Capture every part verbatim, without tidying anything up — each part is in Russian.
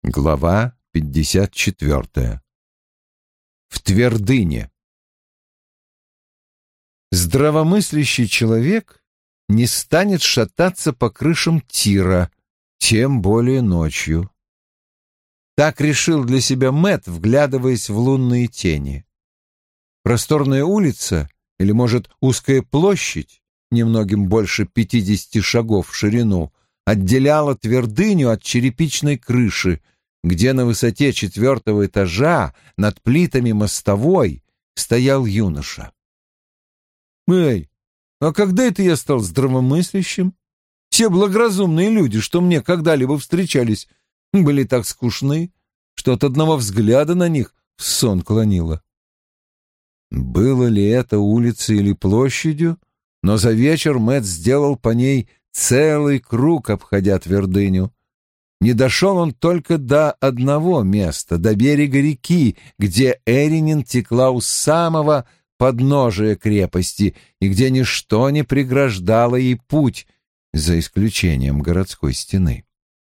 Глава пятьдесят четвертая. В твердыне. Здравомыслящий человек не станет шататься по крышам Тира, тем более ночью. Так решил для себя Мэтт, вглядываясь в лунные тени. Просторная улица, или, может, узкая площадь, немногим больше пятидесяти шагов в ширину, отделяла твердыню от черепичной крыши, где на высоте четвертого этажа над плитами мостовой стоял юноша. «Эй, а когда это я стал здравомыслящим? Все благоразумные люди, что мне когда-либо встречались, были так скучны, что от одного взгляда на них в сон клонило». Было ли это улицей или площадью, но за вечер Мэтт сделал по ней целый круг, обходя твердыню. Не дошел он только до одного места, до берега реки, где Эринин текла у самого подножия крепости и где ничто не преграждало ей путь, за исключением городской стены.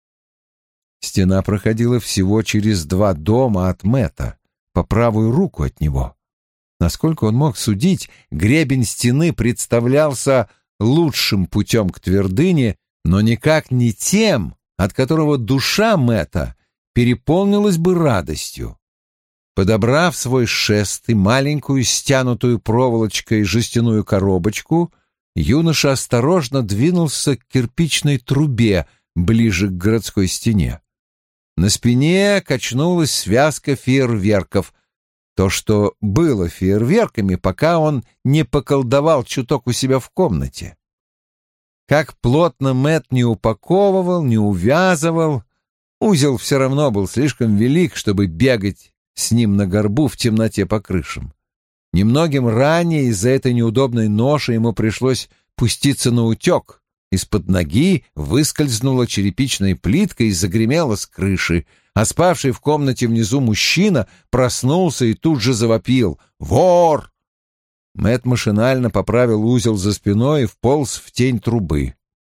Стена проходила всего через два дома от Мэтта, по правую руку от него. Насколько он мог судить, гребень стены представлялся лучшим путем к твердыне, но никак не тем, от которого душа Мэтта переполнилась бы радостью. Подобрав свой шест и маленькую стянутую проволочкой жестяную коробочку, юноша осторожно двинулся к кирпичной трубе ближе к городской стене. На спине качнулась связка фейерверков, то, что было фейерверками, пока он не поколдовал чуток у себя в комнате. Как плотно Мэтт не упаковывал, не увязывал, узел все равно был слишком велик, чтобы бегать с ним на горбу в темноте по крышам. Немногим ранее из-за этой неудобной ноши ему пришлось пуститься на утек. Из-под ноги выскользнула черепичная плитка и загремела с крыши, а спавший в комнате внизу мужчина проснулся и тут же завопил: «Вор!». Мэтт машинально поправил узел за спиной и вполз в тень трубы.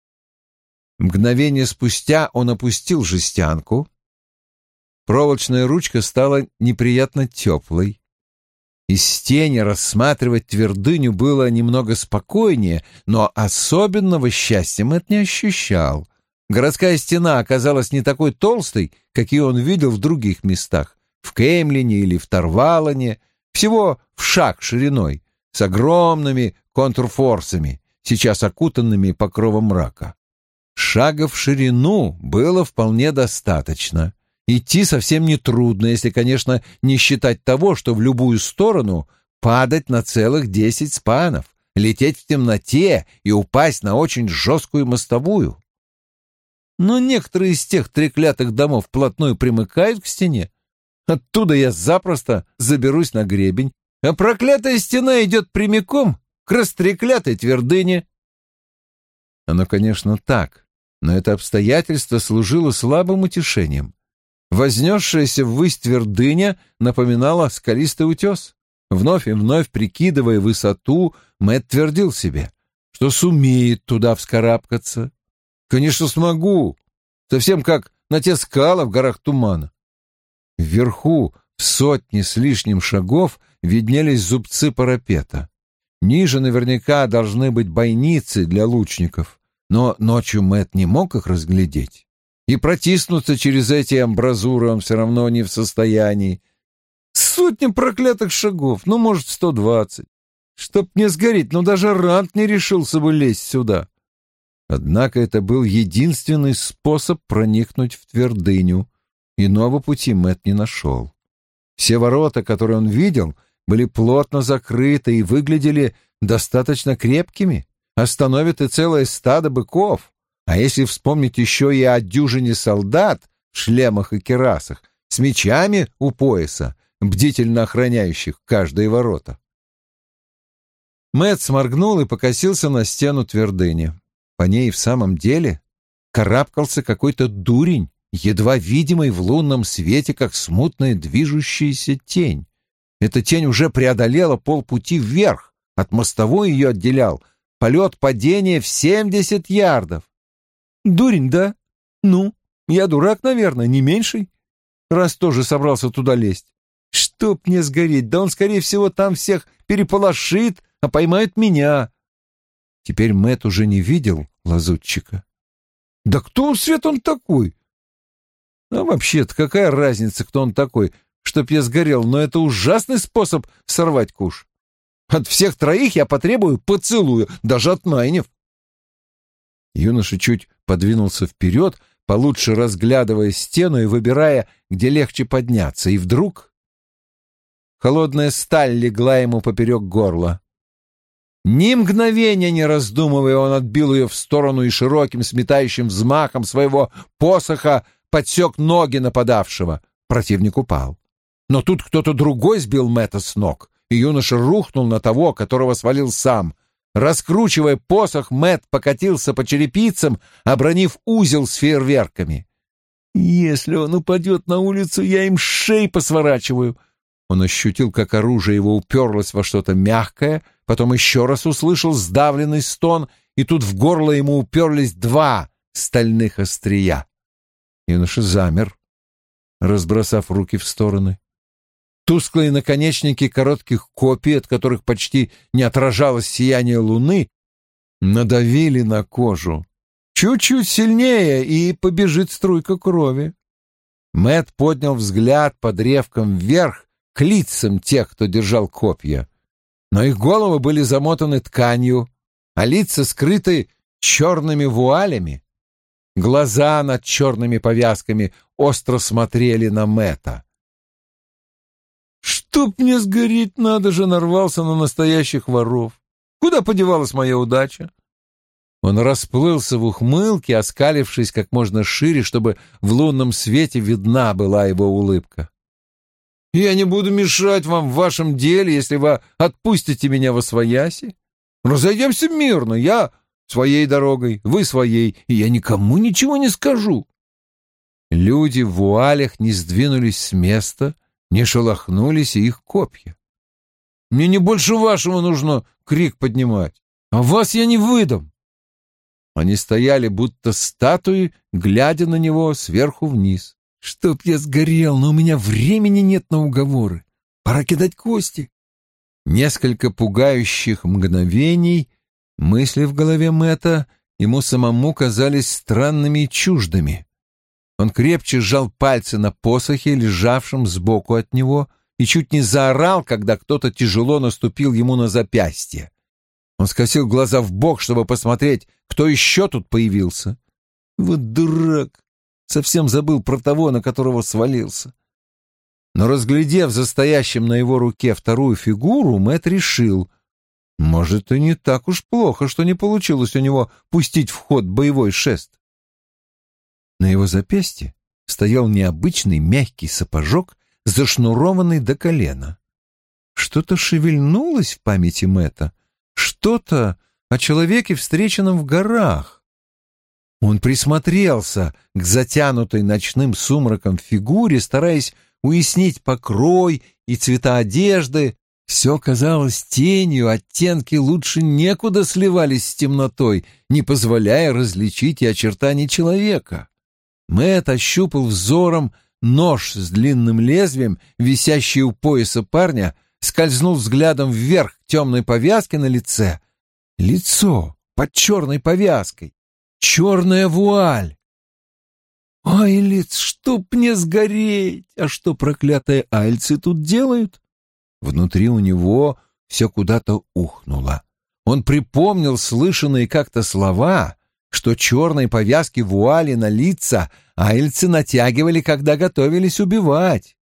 Мгновение спустя он опустил жестянку. Проволочная ручка стала неприятно теплой. Из тени рассматривать твердыню было немного спокойнее, но особенного счастья Мэтт не ощущал. Городская стена оказалась не такой толстой, какие он видел в других местах, в Кеймлине или в Тарвалоне, всего в шаг шириной, с огромными контрфорсами, сейчас окутанными покровом мрака. Шага в ширину было вполне достаточно. Идти совсем нетрудно, если, конечно, не считать того, что в любую сторону падать на целых десять спанов, лететь в темноте и упасть на очень жесткую мостовую. Но некоторые из тех треклятых домов вплотную примыкают к стене. Оттуда я запросто заберусь на гребень, а проклятая стена идет прямиком к растреклятой твердыне. Оно, конечно, так, но это обстоятельство служило слабым утешением. Вознесшаяся ввысь твердыня напоминала скалистый утес. Вновь и вновь прикидывая высоту, Мэтт твердил себе, что сумеет туда вскарабкаться. Конечно, смогу, совсем как на те скалы в горах тумана. Вверху, в сотни с лишним шагов, виднелись зубцы парапета. Ниже наверняка должны быть бойницы для лучников, но ночью Мэтт не мог их разглядеть. И протиснуться через эти амбразуры он все равно не в состоянии. Сотни проклятых шагов, ну, может, сто двадцать. Чтоб не сгореть, но даже Рант не решился бы лезть сюда. Однако это был единственный способ проникнуть в твердыню. Иного пути Мэтт не нашел. Все ворота, которые он видел, были плотно закрыты и выглядели достаточно крепкими. Остановит и целое стадо быков. А если вспомнить еще и о дюжине солдат в шлемах и кирасах, с мечами у пояса, бдительно охраняющих каждые ворота. Мэтт сморгнул и покосился на стену твердыни. По ней в самом деле карабкался какой-то дурень, едва видимый в лунном свете, как смутная движущаяся тень. Эта тень уже преодолела полпути вверх, от мостовой ее отделял полет падения в семьдесят ярдов. Дурень, да? Ну, я дурак, наверное, не меньший. раз тоже собрался туда лезть. Чтоб мне сгореть, да он, скорее всего, там всех переполошит, а поймает меня. Теперь Мэтт уже не видел лазутчика. Да кто он, свет, он такой? А вообще-то какая разница, кто он такой, чтоб я сгорел, но это ужасный способ сорвать куш. От всех троих я потребую поцелую, даже от Найнев. Юноша чуть подвинулся вперед, получше разглядывая стену и выбирая, где легче подняться, и вдруг холодная сталь легла ему поперек горла. Ни мгновения не раздумывая, он отбил ее в сторону и широким сметающим взмахом своего посоха подсек ноги нападавшего. Противник упал. Но тут кто-то другой сбил Мэтта с ног, и юноша рухнул на того, которого свалил сам. Раскручивая посох, Мэтт покатился по черепицам, обронив узел с фейерверками. «Если он упадет на улицу, я им шеи посворачиваю». Он ощутил, как оружие его уперлось во что-то мягкое, потом еще раз услышал сдавленный стон, и тут в горло ему уперлись два стальных острия. Юноша замер, разбросав руки в стороны. Тусклые наконечники коротких копий, от которых почти не отражалось сияние луны, надавили на кожу. Чуть-чуть сильнее, и побежит струйка крови. Мэтт поднял взгляд под древком вверх, к лицам тех, кто держал копья. Но их головы были замотаны тканью, а лица скрыты черными вуалями. Глаза над черными повязками остро смотрели на Мэтта. «Чтоб мне сгореть, надо же, нарвался на настоящих воров. Куда подевалась моя удача?» Он расплылся в ухмылке, оскалившись как можно шире, чтобы в лунном свете видна была его улыбка. «Я не буду мешать вам в вашем деле, если вы отпустите меня восвояси. Разойдемся мирно, я своей дорогой, вы своей, и я никому ничего не скажу». Люди в вуалях не сдвинулись с места, не шелохнулись и их копья. «Мне не больше вашего нужно крик поднимать, а вас я не выдам». Они стояли, будто статуи, глядя на него сверху вниз. «Чтоб я сгорел, но у меня времени нет на уговоры. Пора кидать кости». Несколько пугающих мгновений мысли в голове Мэтта ему самому казались странными и чуждыми. Он крепче сжал пальцы на посохе, лежавшем сбоку от него, и чуть не заорал, когда кто-то тяжело наступил ему на запястье. Он скосил глаза вбок, чтобы посмотреть, кто еще тут появился. Вот дурак! Совсем забыл про того, на которого свалился. Но, разглядев за стоящим на его руке вторую фигуру, Мэтт решил, может, и не так уж плохо, что не получилось у него пустить в ход боевой шест. На его запястье стоял необычный мягкий сапожок, зашнурованный до колена. Что-то шевельнулось в памяти Мэтта, что-то о человеке, встреченном в горах. Он присмотрелся к затянутой ночным сумраком фигуре, стараясь уяснить покрой и цвета одежды. Все казалось тенью, оттенки лучше некуда сливались с темнотой, не позволяя различить и очертания человека. Мэтт ощупал взором нож с длинным лезвием, висящий у пояса парня, скользнул взглядом вверх к темной повязке на лице. Лицо под черной повязкой. Черная вуаль. Айлиц, чтоб мне сгореть! А что проклятые альцы тут делают? Внутри у него все куда-то ухнуло. Он припомнил слышанные как-то слова, что черные повязки вуали на лица айльцы натягивали, когда готовились убивать.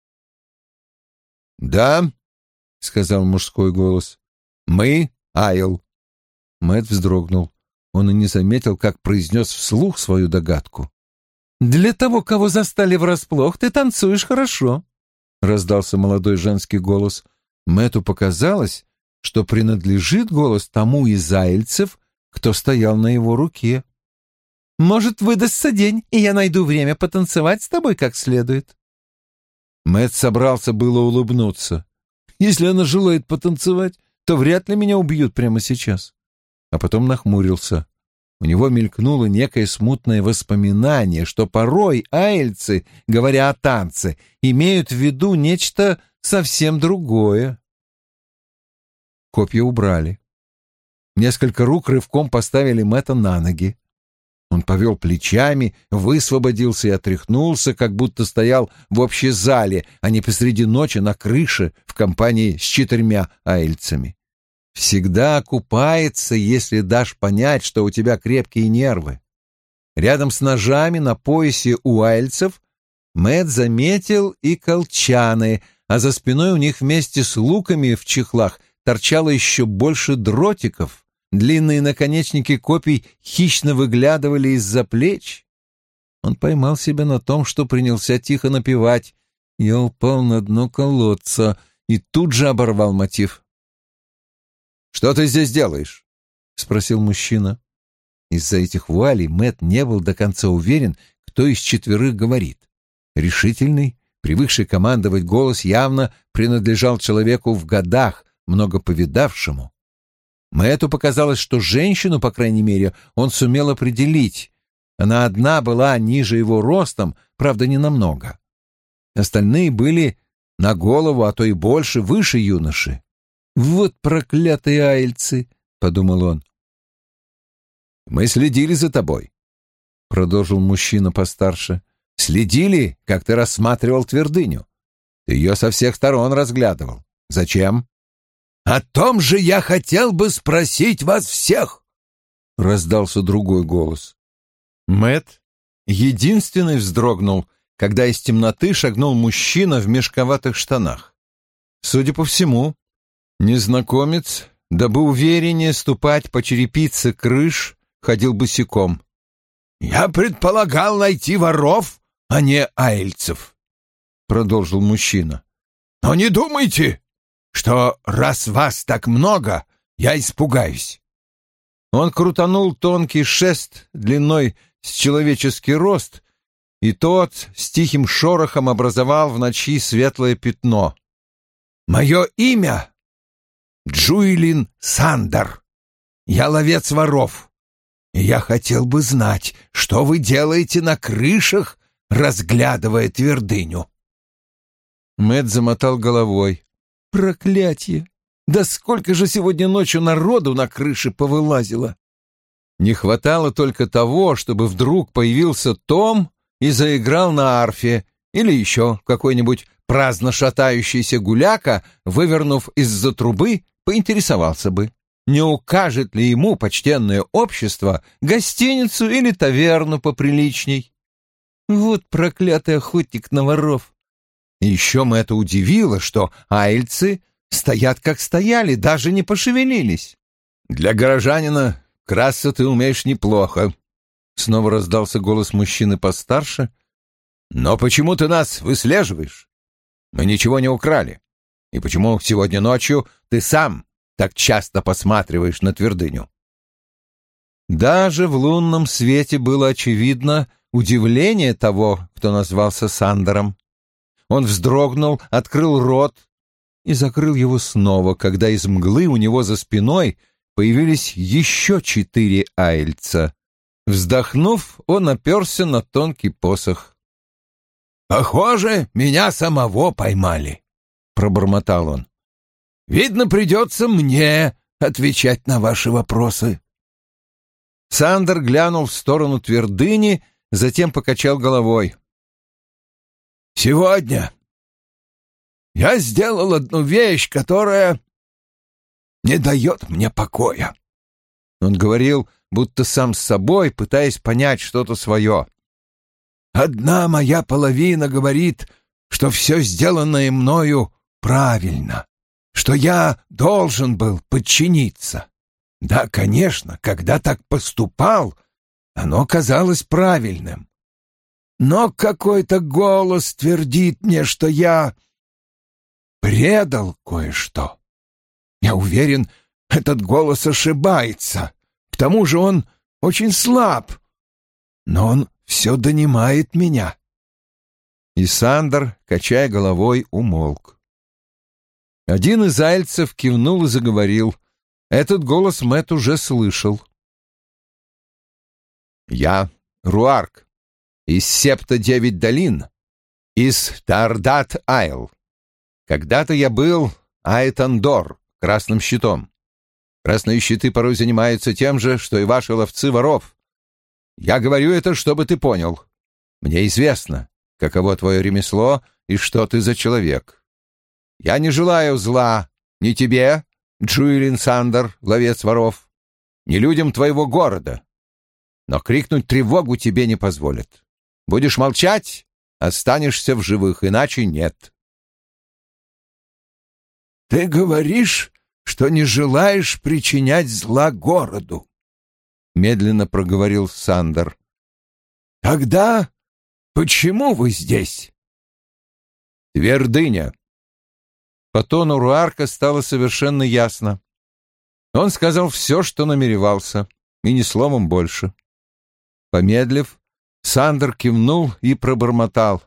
«Да», — сказал мужской голос, — «мы Айл». Мэтт вздрогнул. Он и не заметил, как произнес вслух свою догадку. «Для того, кого застали врасплох, ты танцуешь хорошо», — раздался молодой женский голос. Мэтту показалось, что принадлежит голос тому из айльцев, кто стоял на его руке. «Может, выдастся день, и я найду время потанцевать с тобой как следует». Мэтт собрался было улыбнуться. «Если она желает потанцевать, то вряд ли меня убьют прямо сейчас». А потом нахмурился. у него мелькнуло некое смутное воспоминание, что порой айльцы, говоря о танце, имеют в виду нечто совсем другое. Копья убрали. Несколько рук рывком поставили Мэтта на ноги. Он повел плечами, высвободился и отряхнулся, как будто стоял в общей зале, а не посреди ночи на крыше в компании с четырьмя айльцами. Всегда купается, если дашь понять, что у тебя крепкие нервы. Рядом с ножами на поясе у айльцев Мэтт заметил и колчаны, а за спиной у них вместе с луками в чехлах торчало еще больше дротиков. Длинные наконечники копий хищно выглядывали из-за плеч. Он поймал себя на том, что принялся тихо напевать. Я упал на дно колодца и тут же оборвал мотив. «Что ты здесь делаешь?» — спросил мужчина. Из-за этих вуалей Мэтт не был до конца уверен, кто из четверых говорит. Решительный, привыкший командовать голос явно принадлежал человеку в годах, много повидавшему. Мэтту показалось, что женщину, по крайней мере, он сумел определить. Она одна была ниже его ростом, правда, не намного. Остальные были на голову, а то и больше, выше юноши. «Вот проклятые айльцы!» — подумал он. «Мы следили за тобой», — продолжил мужчина постарше. «Следили, как ты рассматривал твердыню. Ты ее со всех сторон разглядывал. Зачем?» «О том же я хотел бы спросить вас всех!» — раздался другой голос. Мэтт единственный вздрогнул, когда из темноты шагнул мужчина в мешковатых штанах. Судя по всему, незнакомец, дабы увереннее ступать по черепице крыш, ходил босиком. «Я предполагал найти воров, а не айльцев», — продолжил мужчина. «Но не думайте, что раз вас так много, я испугаюсь». Он крутанул тонкий шест длиной с человеческий рост, и тот с тихим шорохом образовал в ночи светлое пятно. «Мое имя Джуэлин Сандер. Я ловец воров, и я хотел бы знать, что вы делаете на крышах, разглядывая твердыню». Мэтт замотал головой. «Проклятье! Да сколько же сегодня ночью народу на крыше повылазило!» Не хватало только того, чтобы вдруг появился Том и заиграл на арфе, или еще какой-нибудь праздно шатающийся гуляка, вывернув из-за трубы, поинтересовался бы, не укажет ли ему почтенное общество гостиницу или таверну поприличней. Вот проклятый охотник на воров! И еще мы это удивило, что айльцы стоят как стояли, даже не пошевелились. «Для горожанина красться ты умеешь неплохо», — снова раздался голос мужчины постарше. «Но почему ты нас выслеживаешь? Мы ничего не украли. И почему сегодня ночью ты сам так часто посматриваешь на твердыню?» Даже в лунном свете было очевидно удивление того, кто назвался Сандером. Он вздрогнул, открыл рот и закрыл его снова, когда из мглы у него за спиной появились еще четыре айльца. Вздохнув, он оперся на тонкий посох. «Похоже, меня самого поймали», — пробормотал он. «Видно, придется мне отвечать на ваши вопросы». Сандер глянул в сторону твердыни, затем покачал головой. «Сегодня я сделал одну вещь, которая не дает мне покоя». Он говорил, будто сам с собой, пытаясь понять что-то свое. «Одна моя половина говорит, что все сделанное мною правильно, что я должен был подчиниться. Да, конечно, когда так поступал, оно казалось правильным. Но какой-то голос твердит мне, что я предал кое-что. Я уверен, этот голос ошибается. К тому же он очень слаб, но он все донимает меня». И Сандер, качая головой, умолк. Один из айльцев кивнул и заговорил. Этот голос Мэтт уже слышал. Я Руарк, из Септа Девять Долин, из Таордат-Айл. Когда-то я был Аэтандор, красным щитом. Красные щиты порой занимаются тем же, что и ваши ловцы воров. Я говорю это, чтобы ты понял. Мне известно, каково твое ремесло и что ты за человек. Я не желаю зла ни тебе, Джуэлин Сандер, ловец воров, ни людям твоего города. Но крикнуть тревогу тебе не позволят. Будешь молчать — останешься в живых, иначе нет. Ты говоришь, что не желаешь причинять зла городу, — медленно проговорил Сандер. Тогда почему вы здесь? Твердыня. По тону Руарка стало совершенно ясно. Он сказал все, что намеревался, и ни словом больше. Помедлив, Сандер кивнул и пробормотал.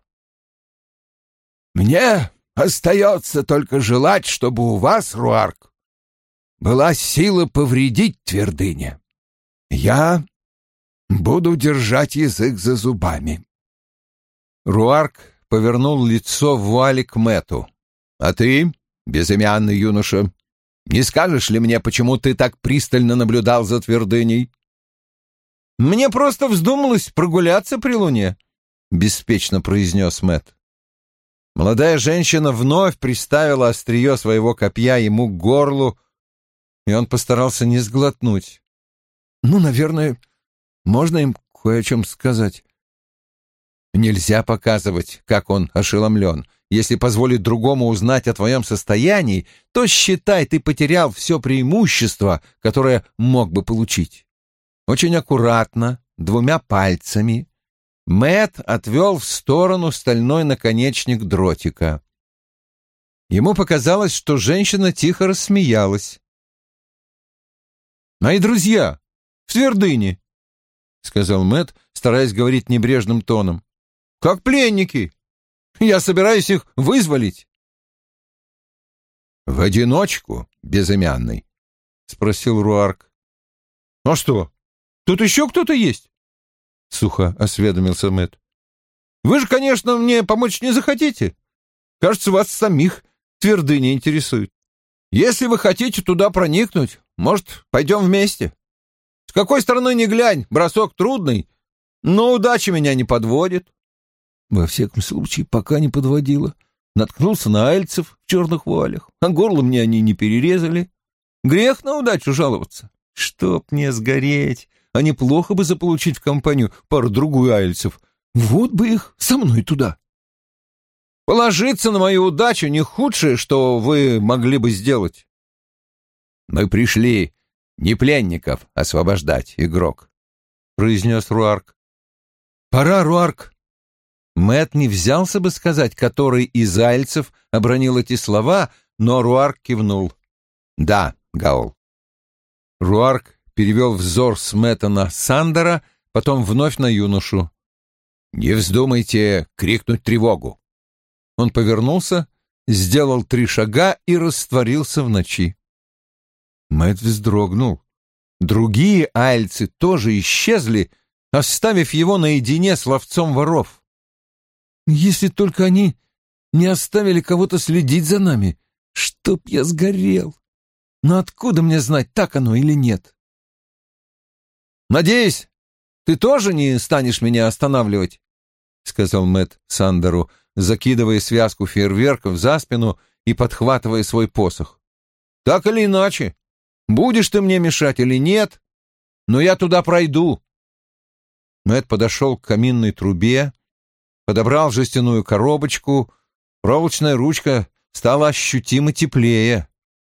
«Мне остается только желать, чтобы у вас, Руарк, была сила повредить твердыне. Я буду держать язык за зубами». Руарк повернул лицо в вуале к Мэтту. «А ты, безымянный юноша, не скажешь ли мне, почему ты так пристально наблюдал за твердыней?» «Мне просто вздумалось прогуляться при луне», — беспечно произнес Мэтт. Молодая женщина вновь приставила острие своего копья ему к горлу, и он постарался не сглотнуть. «Ну, наверное, можно им кое о чем сказать». Нельзя показывать, как он ошеломлен. Если позволить другому узнать о твоем состоянии, то, считай, ты потерял все преимущество, которое мог бы получить. Очень аккуратно, двумя пальцами, Мэтт отвел в сторону стальной наконечник дротика. Ему показалось, что женщина тихо рассмеялась. «Мои друзья, в твердыне», — сказал Мэтт, стараясь говорить небрежным тоном, — «как пленники. Я собираюсь их вызволить». «В одиночку, безымянный?» — спросил Руарк. «А что, тут еще кто-то есть?» — сухо осведомился Мэтт. «Вы же, конечно, мне помочь не захотите. Кажется, вас самих твердыня интересует. Если вы хотите туда проникнуть, может, пойдем вместе? С какой стороны ни глянь, бросок трудный, но удача меня не подводит». Во всяком случае, пока не подводила. Наткнулся на альцев в черных вуалях, а горло мне они не перерезали. Грех на удачу жаловаться. Чтоб мне сгореть, а неплохо бы заполучить в компанию пару-другую альцев. Вот бы их со мной туда. Положиться на мою удачу не худшее, что вы могли бы сделать. Мы пришли не пленников освобождать, игрок, — произнес Руарк. Пора, Руарк. Мэтт не взялся бы сказать, который из альцев обронил эти слова, но Руарк кивнул. «Да, Гаул». Руарк перевел взор с Мэтта на Сандера, потом вновь на юношу. «Не вздумайте крикнуть тревогу». Он повернулся, сделал три шага и растворился в ночи. Мэтт вздрогнул. Другие альцы тоже исчезли, оставив его наедине с ловцом воров. «Если только они не оставили кого-то следить за нами, чтоб я сгорел. Но откуда мне знать, так оно или нет?» «Надеюсь, ты тоже не станешь меня останавливать», — сказал Мэтт Сандеру, закидывая связку фейерверков за спину и подхватывая свой посох. «Так или иначе, будешь ты мне мешать или нет, но я туда пройду». Мэтт подошел к каминной трубе, подобрал жестяную коробочку, проволочная ручка стала ощутимо теплее.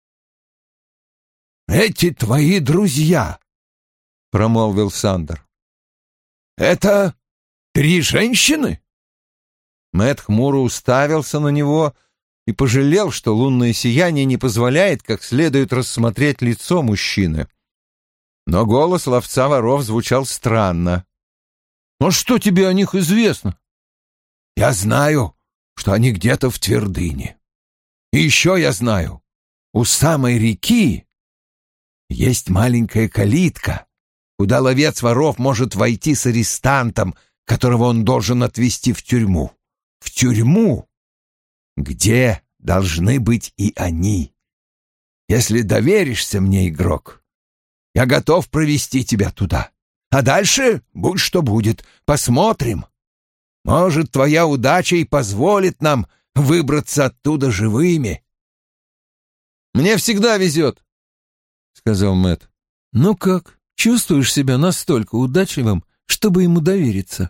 «Эти твои друзья», — промолвил Сандер. «Это три женщины?» Мэтт хмуро уставился на него и пожалел, что лунное сияние не позволяет как следует рассмотреть лицо мужчины. Но голос ловца воров звучал странно. «А что тебе о них известно?» «Я знаю, что они где-то в твердыне. И еще я знаю, у самой реки есть маленькая калитка, куда ловец воров может войти с арестантом, которого он должен отвезти в тюрьму. В тюрьму, где должны быть и они. Если доверишься мне, игрок, я готов провести тебя туда. А дальше будь что будет, посмотрим. Может, твоя удача и позволит нам выбраться оттуда живыми. «Мне всегда везет», — сказал Мэтт. «Ну как, чувствуешь себя настолько удачливым, чтобы ему довериться?»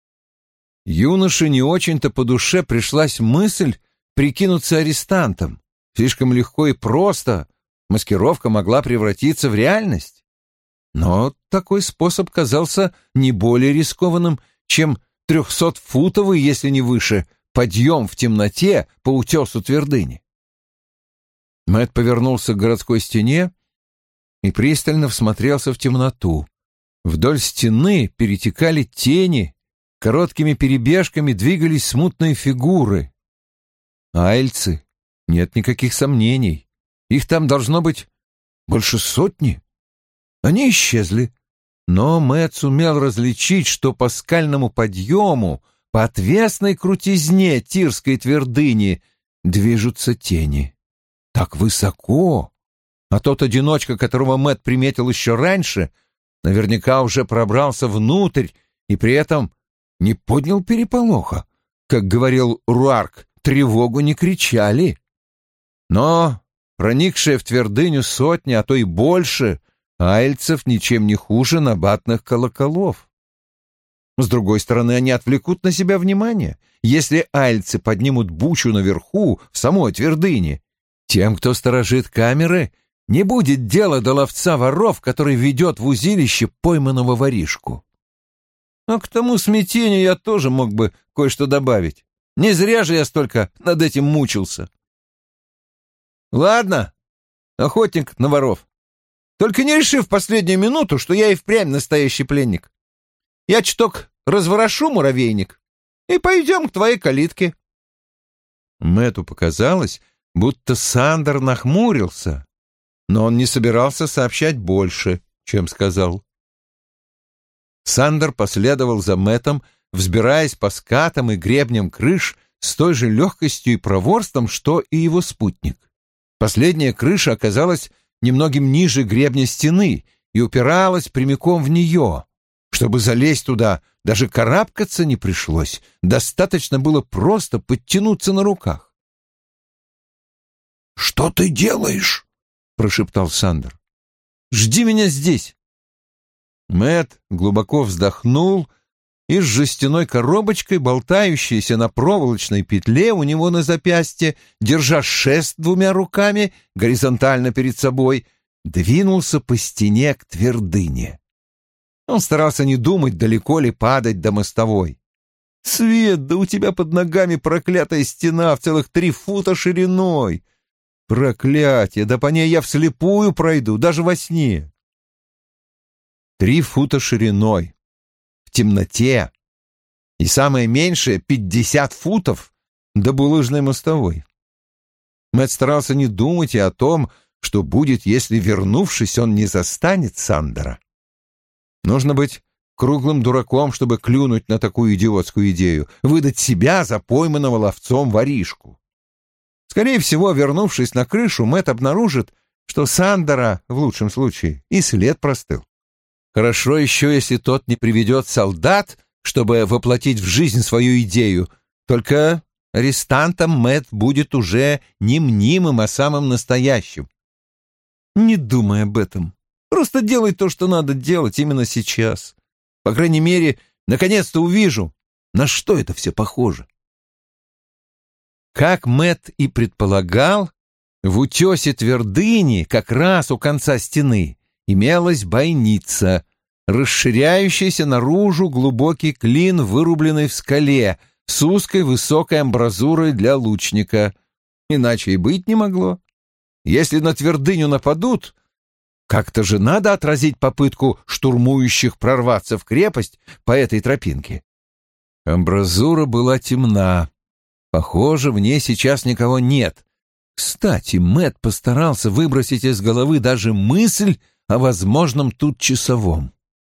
Юноше не очень-то по душе пришлась мысль прикинуться арестантом. Слишком легко и просто маскировка могла превратиться в реальность. Но такой способ казался не более рискованным, чем трехсотфутовый, если не выше, подъем в темноте по утесу твердыни. Мэтт повернулся к городской стене и пристально всмотрелся в темноту. Вдоль стены перетекали тени, короткими перебежками двигались смутные фигуры. Айльцы, нет никаких сомнений. Их там должно быть больше сотни. Они исчезли, но Мэтт сумел различить, что по скальному подъему, по отвесной крутизне Тирской твердыни движутся тени. Так высоко, а тот одиночка, которого Мэтт приметил еще раньше, наверняка уже пробрался внутрь и при этом не поднял переполоха. Как говорил Руарк, тревогу не кричали. Но проникшие в твердыню сотни, а то и больше, айльцев ничем не хуже набатных колоколов. С другой стороны, они отвлекут на себя внимание. Если айльцы поднимут бучу наверху, в самой твердыне, тем, кто сторожит камеры, не будет дела до ловца воров, который ведет в узилище пойманного воришку. А к тому смятению я тоже мог бы кое-что добавить. Не зря же я столько над этим мучился. Ладно, охотник на воров. Только не реши в последнюю минуту, что я и впрямь настоящий пленник. Я чуток разворошу муравейник и пойдем к твоей калитке. Мэтту показалось, будто Сандер нахмурился, но он не собирался сообщать больше, чем сказал. Сандер последовал за Мэттом, взбираясь по скатам и гребням крыш с той же легкостью и проворством, что и его спутник. Последняя крыша оказалась немногим ниже гребня стены и упиралась прямиком в нее. Чтобы залезть туда, даже карабкаться не пришлось, достаточно было просто подтянуться на руках. «Что ты делаешь?» — прошептал Сандер. «Жди меня здесь». Мэтт глубоко вздохнул, и с жестяной коробочкой, болтающейся на проволочной петле у него на запястье, держа шест двумя руками, горизонтально перед собой, двинулся по стене к твердыне. Он старался не думать, далеко ли падать до мостовой. «Свет, да у тебя под ногами проклятая стена в целых три фута шириной! Проклятие, да по ней я вслепую пройду, даже во сне!» Три фута шириной, в темноте, и самое меньшее — пятьдесят футов до булыжной мостовой. Мэтт старался не думать и о том, что будет, если, вернувшись, он не застанет Сандера. Нужно быть круглым дураком, чтобы клюнуть на такую идиотскую идею, выдать себя за пойманного ловцом воришку. Скорее всего, вернувшись на крышу, Мэтт обнаружит, что Сандера, в лучшем случае, и след простыл. Хорошо еще, если тот не приведет солдат, чтобы воплотить в жизнь свою идею, только арестантом Мэтт будет уже не мнимым, а самым настоящим. Не думай об этом. Просто делай то, что надо делать именно сейчас. По крайней мере, наконец-то увижу, на что это все похоже. Как Мэтт и предполагал, в утесе твердыни, как раз у конца стены, имелась бойница, расширяющийся наружу глубокий клин, вырубленный в скале, с узкой высокой амбразурой для лучника. Иначе и быть не могло. Если на твердыню нападут, как-то же надо отразить попытку штурмующих прорваться в крепость по этой тропинке. Амбразура была темна. Похоже, в ней сейчас никого нет. Кстати, Мэтт постарался выбросить из головы даже мысль о возможном тут часовом.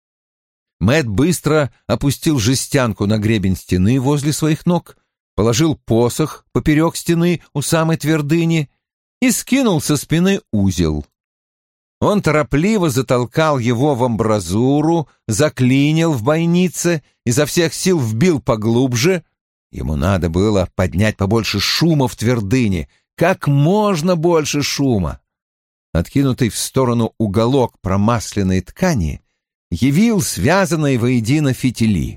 Мэтт быстро опустил жестянку на гребень стены возле своих ног, положил посох поперек стены у самой твердыни и скинул со спины узел. Он торопливо затолкал его в амбразуру, заклинил в бойнице, изо всех сил вбил поглубже. Ему надо было поднять побольше шума в твердыне, как можно больше шума. Откинутый в сторону уголок промасленной ткани явил связанные воедино фитили.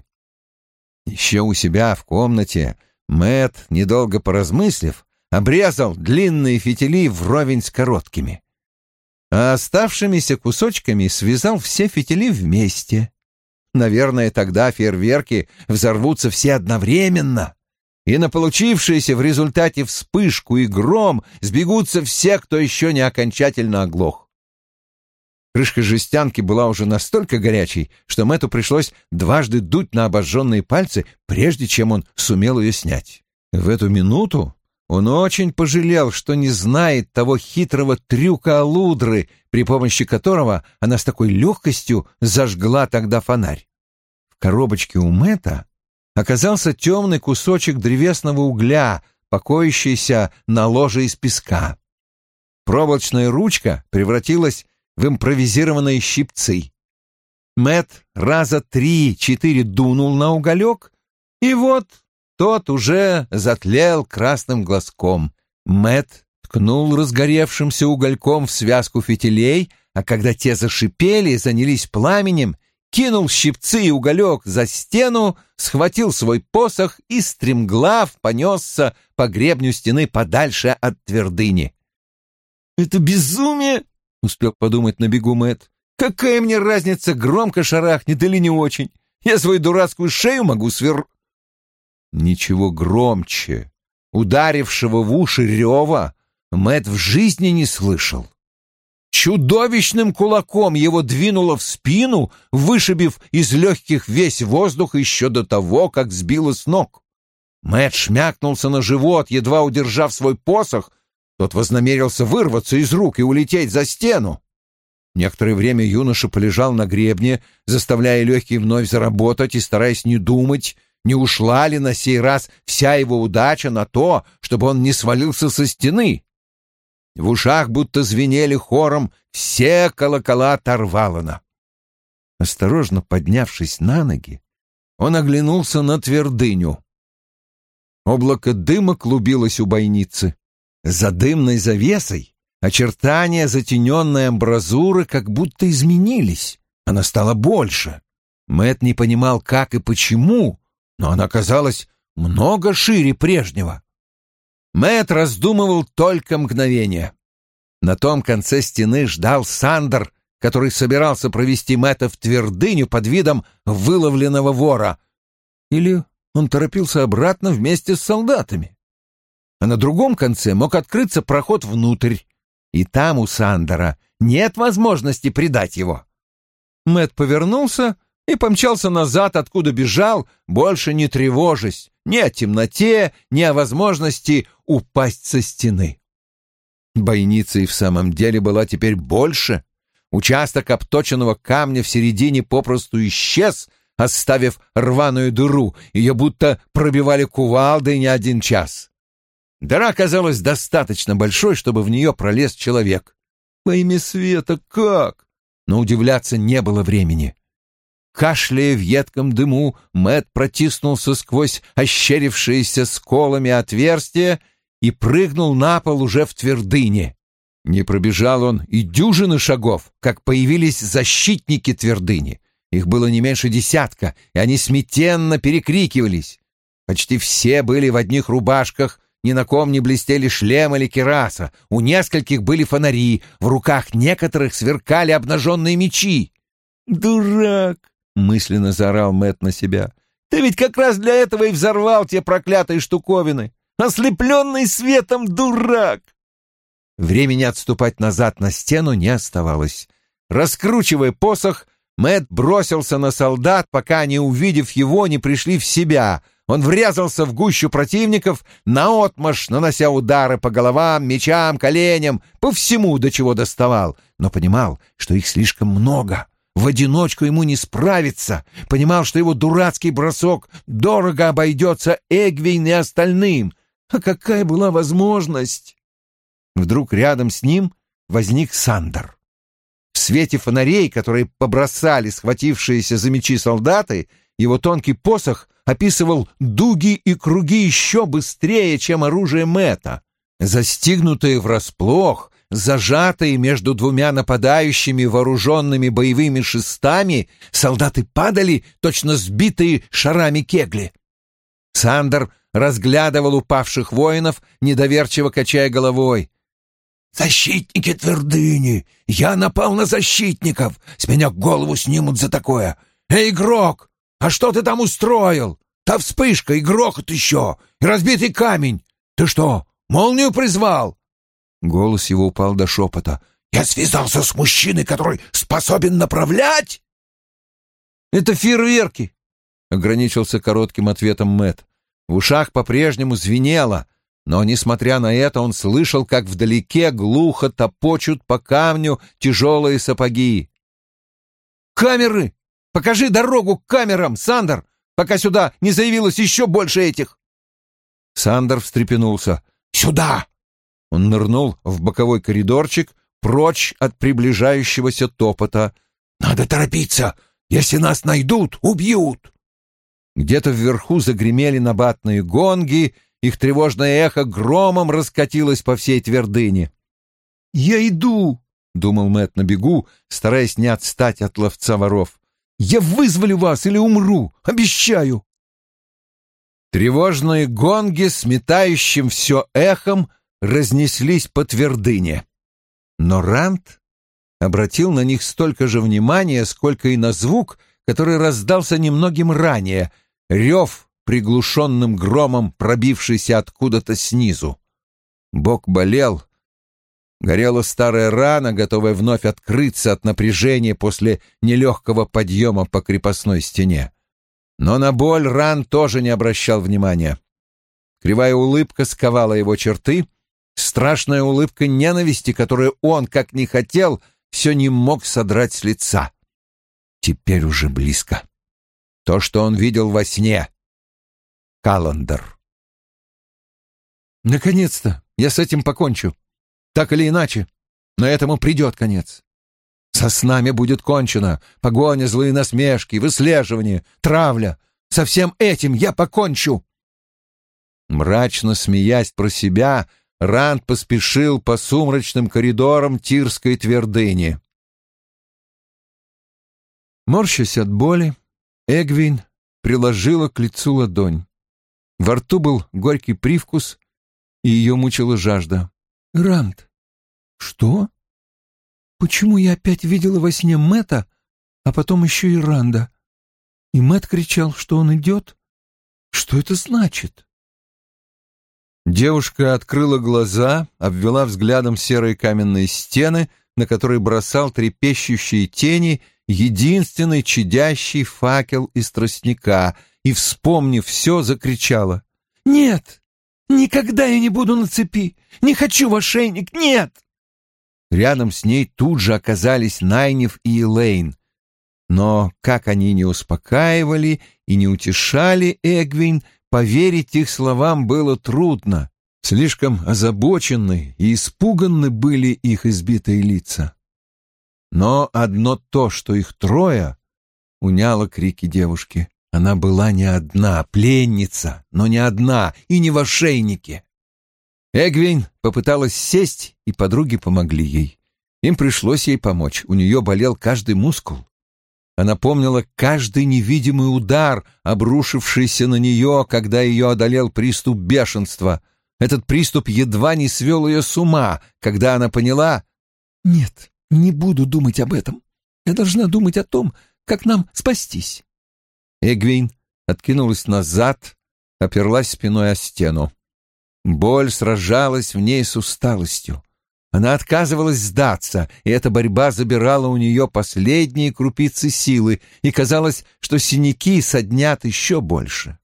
Еще у себя в комнате Мэтт, недолго поразмыслив, обрезал длинные фитили вровень с короткими, а оставшимися кусочками связал все фитили вместе. Наверное, тогда фейерверки взорвутся все одновременно, и на получившиеся в результате вспышку и гром сбегутся все, кто еще не окончательно оглох. Крышка жестянки была уже настолько горячей, что Мэтту пришлось дважды дуть на обожженные пальцы, прежде чем он сумел ее снять. В эту минуту он очень пожалел, что не знает того хитрого трюка алудры, при помощи которого она с такой легкостью зажгла тогда фонарь. В коробочке у Мэтта оказался темный кусочек древесного угля, покоящийся на ложе из песка. Проволочная ручка превратилась в импровизированные щипцы. Мэтт раза три-четыре дунул на уголек, и вот тот уже затлел красным глазком. Мэтт ткнул разгоревшимся угольком в связку фитилей, а когда те зашипели, занялись пламенем, кинул щипцы и уголек за стену, схватил свой посох и стремглав понесся по гребню стены подальше от твердыни. «Это безумие!» — успел подумать на бегу Мэтт. «Какая мне разница, громко шарахнет или не очень? Я свою дурацкую шею могу свер...» Ничего громче ударившего в уши рева Мэтт в жизни не слышал. Чудовищным кулаком его двинуло в спину, вышибив из легких весь воздух еще до того, как сбило с ног. Мэтт шмякнулся на живот, едва удержав свой посох. Тот вознамерился вырваться из рук и улететь за стену. Некоторое время юноша полежал на гребне, заставляя легкие вновь заработать и стараясь не думать, не ушла ли на сей раз вся его удача на то, чтобы он не свалился со стены. В ушах будто звенели хором все колокола Тарвалана. Осторожно поднявшись на ноги, он оглянулся на твердыню. Облако дыма клубилось у бойницы. За дымной завесой очертания затененной амбразуры как будто изменились. Она стала больше. Мэтт не понимал, как и почему, но она казалась много шире прежнего. Мэтт раздумывал только мгновение. На том конце стены ждал Сандер, который собирался провести Мэтта в твердыню под видом выловленного вора. Или он торопился обратно вместе с солдатами. А на другом конце мог открыться проход внутрь, и там у Сандера нет возможности предать его. Мэтт повернулся и помчался назад, откуда бежал, больше не тревожась ни о темноте, ни о возможности упасть со стены. Бойница и в самом деле была теперь больше. Участок обточенного камня в середине попросту исчез, оставив рваную дыру. Ее будто пробивали кувалдой не один час. Дыра казалась достаточно большой, чтобы в нее пролез человек. Во имя света, как? Но удивляться не было времени. Кашляя в едком дыму, Мэтт протиснулся сквозь ощерившиеся сколами отверстия и прыгнул на пол уже в твердыне. Не пробежал он и дюжины шагов, как появились защитники твердыни. Их было не меньше десятка, и они смятенно перекрикивались. Почти все были в одних рубашках, ни на ком не блестели шлем или кираса, у нескольких были фонари, в руках некоторых сверкали обнаженные мечи. «Дурак!» — мысленно заорал Мэтт на себя. «Ты ведь как раз для этого и взорвал те проклятые штуковины! Ослепленный светом дурак!» Времени отступать назад на стену не оставалось. Раскручивая посох, Мэтт бросился на солдат, пока они, увидев его, не пришли в себя. Он врезался в гущу противников, наотмашь нанося удары по головам, мечам, коленям, по всему, до чего доставал, но понимал, что их слишком много. В одиночку ему не справиться. Понимал, что его дурацкий бросок дорого обойдется Эгвейн и остальным. А какая была возможность? Вдруг рядом с ним возник Сандер. В свете фонарей, которые побросали схватившиеся за мечи солдаты, его тонкий посох описывал дуги и круги еще быстрее, чем оружие Мэтта. Застигнутые врасплох, зажатые между двумя нападающими вооруженными боевыми шестами, солдаты падали, точно сбитые шарами кегли. Сандер разглядывал упавших воинов, недоверчиво качая головой. «Защитники твердыни! Я напал на защитников! С меня голову снимут за такое! Эй, игрок, а что ты там устроил? Та вспышка и грохот еще, и разбитый камень! Ты что, молнию призвал?» Голос его упал до шепота. «Я связался с мужчиной, который способен направлять?» «Это фейерверки», — ограничился коротким ответом Мэтт. В ушах по-прежнему звенело, но, несмотря на это, он слышал, как вдалеке глухо топочут по камню тяжелые сапоги. «Камеры! Покажи дорогу к камерам, Сандер, пока сюда не заявилось еще больше этих!» Сандер встрепенулся. «Сюда!» Он нырнул в боковой коридорчик, прочь от приближающегося топота. «Надо торопиться! Если нас найдут, убьют!» Где-то вверху загремели набатные гонги, их тревожное эхо громом раскатилось по всей твердыне. «Я иду!» — думал Мэтт на бегу, стараясь не отстать от ловца воров. «Я вызволю вас или умру! Обещаю!» Тревожные гонги, сметающим все эхом, разнеслись по твердыне. Но Ранд обратил на них столько же внимания, сколько и на звук, который раздался немногим ранее — рев, приглушенным громом, пробившийся откуда-то снизу. Бок болел. Горела старая рана, готовая вновь открыться от напряжения после нелегкого подъема по крепостной стене. Но на боль Ран тоже не обращал внимания. Кривая улыбка сковала его черты, страшная улыбка ненависти, которую он, как ни хотел, все не мог содрать с лица. Теперь уже близко. То, что он видел во сне. Каландер. Наконец-то я с этим покончу. Так или иначе, но этому придет конец. Со снами будет кончено. Погоня, злые насмешки, выслеживание, травля. Со всем этим я покончу. Мрачно смеясь про себя, Ранд поспешил по сумрачным коридорам Тирской твердыни. Морщась от боли, Эгвейн приложила к лицу ладонь. Во рту был горький привкус, и ее мучила жажда. «Ранд, что? Почему я опять видела во сне Мэтта, а потом еще и Ранда? И Мэтт кричал, что он идет? Что это значит?» Девушка открыла глаза, обвела взглядом серые каменные стены, на которые бросал трепещущие тени единственный чадящий факел из тростника, и, вспомнив все, закричала: «Нет! Никогда я не буду на цепи! Не хочу в ошейник! Нет!» Рядом с ней тут же оказались Найниф и Элейн. Но, как они не успокаивали и не утешали Эгвейн, поверить их словам было трудно. Слишком озабоченны и испуганны были их избитые лица. Но одно то, что их трое, уняло крики девушки. Она была не одна, пленница, но не одна и не в ошейнике. Эгвейн попыталась сесть, и подруги помогли ей. Им пришлось ей помочь, у нее болел каждый мускул. Она помнила каждый невидимый удар, обрушившийся на нее, когда ее одолел приступ бешенства. Этот приступ едва не свел ее с ума, когда она поняла: «Нет, не буду думать об этом. Я должна думать о том, как нам спастись». Эгвейн откинулась назад, оперлась спиной о стену. Боль сражалась в ней с усталостью. Она отказывалась сдаться, и эта борьба забирала у нее последние крупицы силы, и казалось, что синяки соднят еще больше.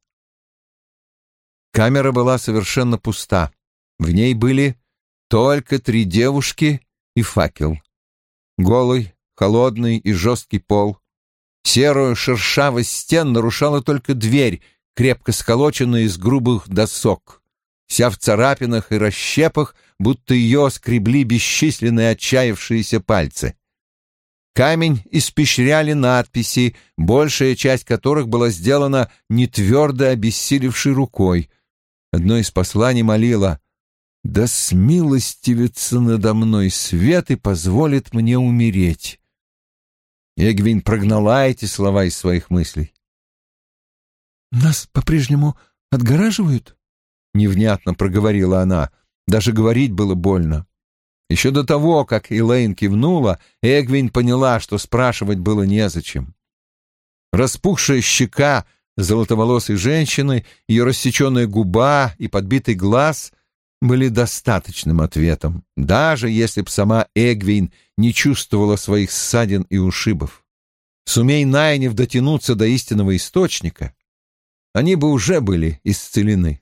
Камера была совершенно пуста. В ней были только три девушки и факел. Голый, холодный и жесткий пол. Серую шершавость стен нарушала только дверь, крепко сколоченная из грубых досок. Вся в царапинах и расщепах, будто ее скребли бесчисленные отчаявшиеся пальцы. Камень испещряли надписи, большая часть которых была сделана нетвердо обессилевшей рукой. Одно из посланий молило: «Да смилостивится надо мной свет и позволит мне умереть». Эгвин прогнала эти слова из своих мыслей. «Нас по-прежнему отгораживают?» — невнятно проговорила она. Даже говорить было больно. Еще до того, как Элейн кивнула, Эгвин поняла, что спрашивать было незачем. Распухшая щека золотоволосой женщины, ее рассеченная губа и подбитый глаз были достаточным ответом, даже если б сама Эгвин не чувствовала своих ссадин и ушибов. Сумей Найниф дотянуться до истинного источника, они бы уже были исцелены.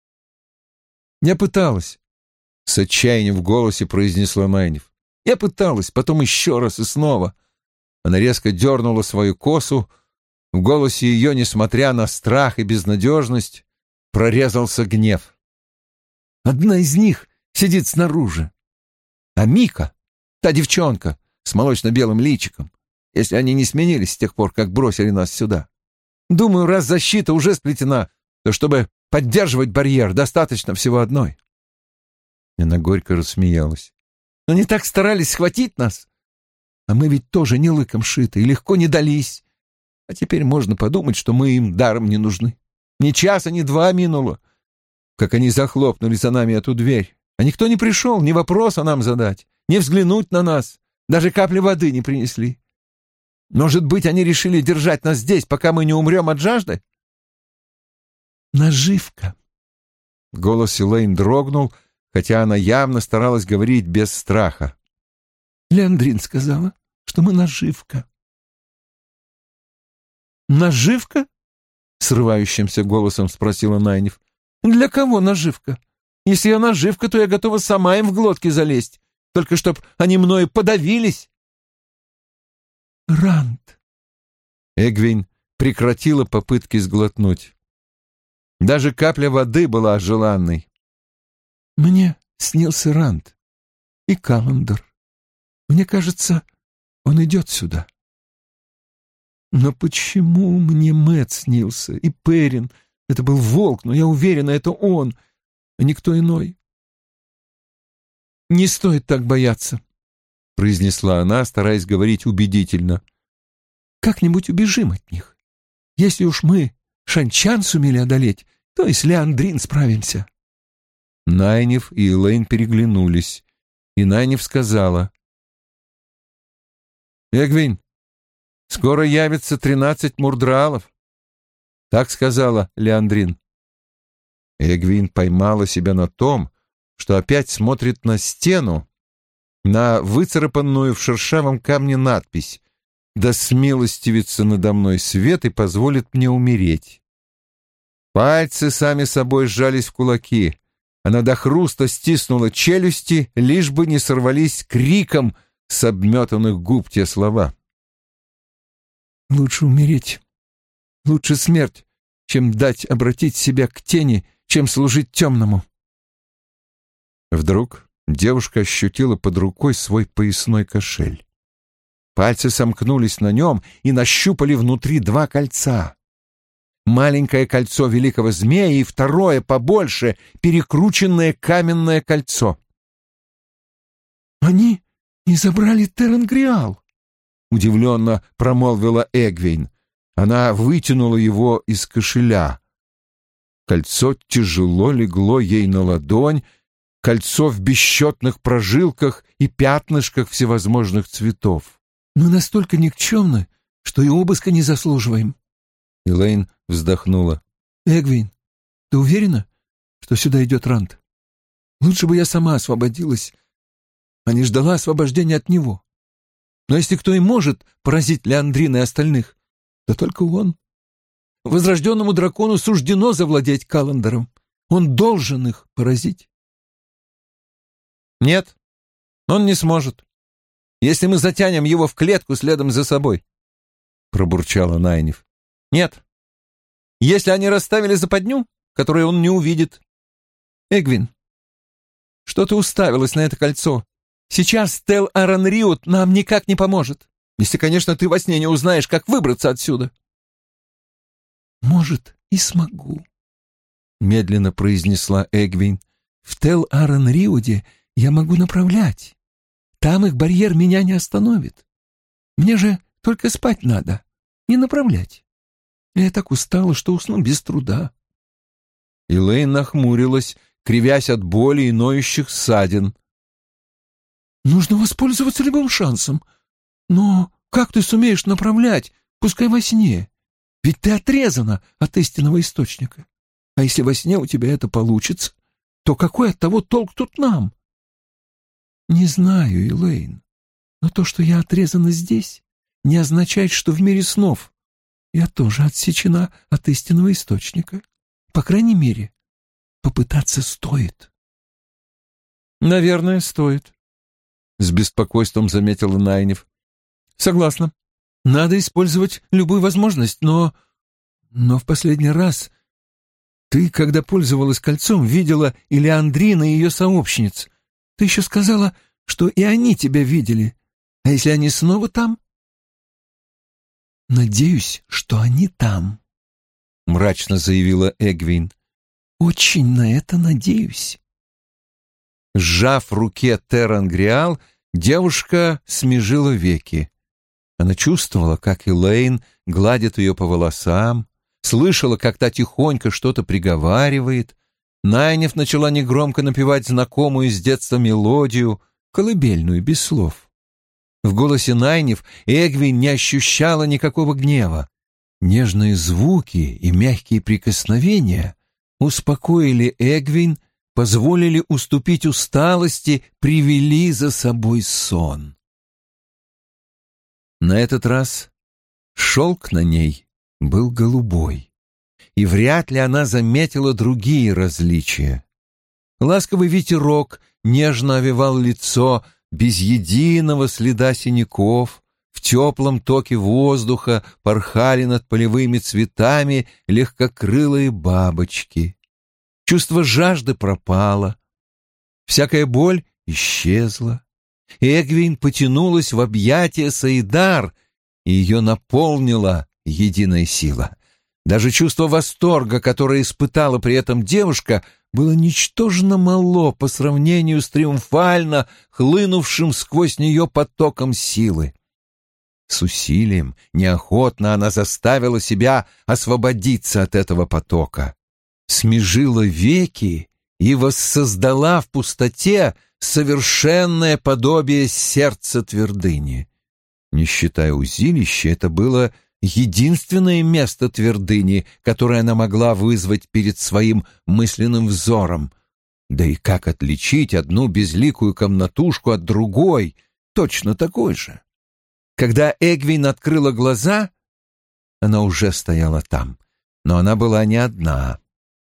«Я пыталась», — с отчаянием в голосе произнесла Найниф. «Я пыталась, потом еще раз и снова». Она резко дернула свою косу. В голосе ее, несмотря на страх и безнадежность, прорезался гнев. «Одна из них сидит снаружи. А Мика, та девчонка с молочно-белым личиком, если они не сменились с тех пор, как бросили нас сюда. Думаю, раз защита уже сплетена, то чтобы поддерживать барьер, достаточно всего одной». Она горько рассмеялась. «Но они так старались схватить нас. А мы ведь тоже не лыком шиты и легко не дались. А теперь можно подумать, что мы им даром не нужны. Ни часа, ни два минуло, как они захлопнули за нами эту дверь. А никто не пришел, ни вопроса нам задать, ни взглянуть на нас, даже капли воды не принесли. Может быть, они решили держать нас здесь, пока мы не умрем от жажды?» «Наживка». Голос Элейн дрогнул, хотя она явно старалась говорить без страха. «Леандрин сказала, что мы наживка». «Наживка?» — срывающимся голосом спросила Найниф. «Для кого наживка? Если я наживка, то я готова сама им в глотки залезть, только чтоб они мною подавились». «Ранд». Эгвин прекратила попытки сглотнуть. Даже капля воды была желанной. «Мне снился Ранд и Каландер. Мне кажется, он идет сюда». «Но почему мне Мэтт снился? И Перин? Это был волк, но я уверена, это он, а никто иной». «Не стоит так бояться», — произнесла она, стараясь говорить убедительно. «Как-нибудь убежим от них. Если уж мы Шанчан сумели одолеть, то и с Леандрин справимся». Найниф и Элейн переглянулись, и Найниф сказала: «Эгвин, скоро явится тринадцать мурдраалов». Так сказала Леандрин. Эгвин поймала себя на том, что опять смотрит на стену, на выцарапанную в шершавом камне надпись: «Да смилостивится надо мной свет и позволит мне умереть». Пальцы сами собой сжались в кулаки. Она до хруста стиснула челюсти, лишь бы не сорвались криком с обметанных губ те слова. «Лучше умереть, лучше смерть, чем дать обратить себя к тени, чем служить темному». Вдруг девушка ощутила под рукой свой поясной кошель. Пальцы сомкнулись на нем и нащупали внутри два кольца. Маленькое кольцо великого змея и второе, побольше, перекрученное каменное кольцо. «Они не забрали Теренгриал», — удивленно промолвила Эгвин. Она вытянула его из кошеля. Кольцо тяжело легло ей на ладонь, кольцо в бесчетных прожилках и пятнышках всевозможных цветов. «Мы настолько никчемны, что и обыска не заслуживаем». Элейн вздохнула. «Эгвин, ты уверена, что сюда идет Ранд? Лучше бы я сама освободилась, а не ждала освобождения от него. Но если кто и может поразить Леандрина и остальных, то только он. Возрожденному дракону суждено завладеть Каландером. Он должен их поразить». «Нет, он не сможет. если мы затянем его в клетку следом за собой?» — пробурчала Найниф. «Нет. Если они расставили западню, которую он не увидит. Эгвин, что ты уставилась на это кольцо? Сейчас Тел Аранриут нам никак не поможет, если, конечно, ты во сне не узнаешь, как выбраться отсюда». «Может, и смогу», — медленно произнесла Эгвин. «В Тел Аранриуде я могу направлять. Там их барьер меня не остановит. Мне же только спать надо, не направлять. Я так устала, что усну без труда». Элейн нахмурилась, кривясь от боли и ноющих ссадин. «Нужно воспользоваться любым шансом. Но как ты сумеешь направлять, пускай во сне? Ведь ты отрезана от истинного источника. А если во сне у тебя это получится, то какой от того толк тут нам?» «Не знаю, Элейн, но то, что я отрезана здесь, не означает, что в мире снов я тоже отсечена от истинного источника. По крайней мере, попытаться стоит». «Наверное, стоит», — с беспокойством заметила Найниф. «Согласна. Надо использовать любую возможность, но... Но в последний раз ты, когда пользовалась кольцом, видела Элеандрина и ее сообщниц. Ты еще сказала, что и они тебя видели. А если они снова там?» «Надеюсь, что они там», — мрачно заявила Эгвин. «Очень на это надеюсь». Сжав в руке Терангриал, девушка смежила веки. Она чувствовала, как Элейн гладит ее по волосам, слышала, как та тихонько что-то приговаривает. Найниф начала негромко напевать знакомую с детства мелодию, колыбельную, без слов. В голосе Найниф Эгвин не ощущала никакого гнева. Нежные звуки и мягкие прикосновения успокоили Эгвин, позволили уступить усталости, привели за собой сон. На этот раз шелк на ней был голубой, и вряд ли она заметила другие различия. Ласковый ветерок нежно овевал лицо без единого следа синяков, в теплом токе воздуха порхали над полевыми цветами легкокрылые бабочки. Чувство жажды пропало, всякая боль исчезла. Эгвин потянулась в объятия Саидар, и ее наполнила единая сила. Даже чувство восторга, которое испытала при этом девушка, было ничтожно мало по сравнению с триумфально хлынувшим сквозь нее потоком силы. С усилием, неохотно она заставила себя освободиться от этого потока, смежила веки и воссоздала в пустоте совершенное подобие сердца твердыни. Не считая узилища, это было единственное место твердыни, которое она могла вызвать перед своим мысленным взором. Да и как отличить одну безликую комнатушку от другой, точно такой же? Когда Эгвин открыла глаза, она уже стояла там, но она была не одна.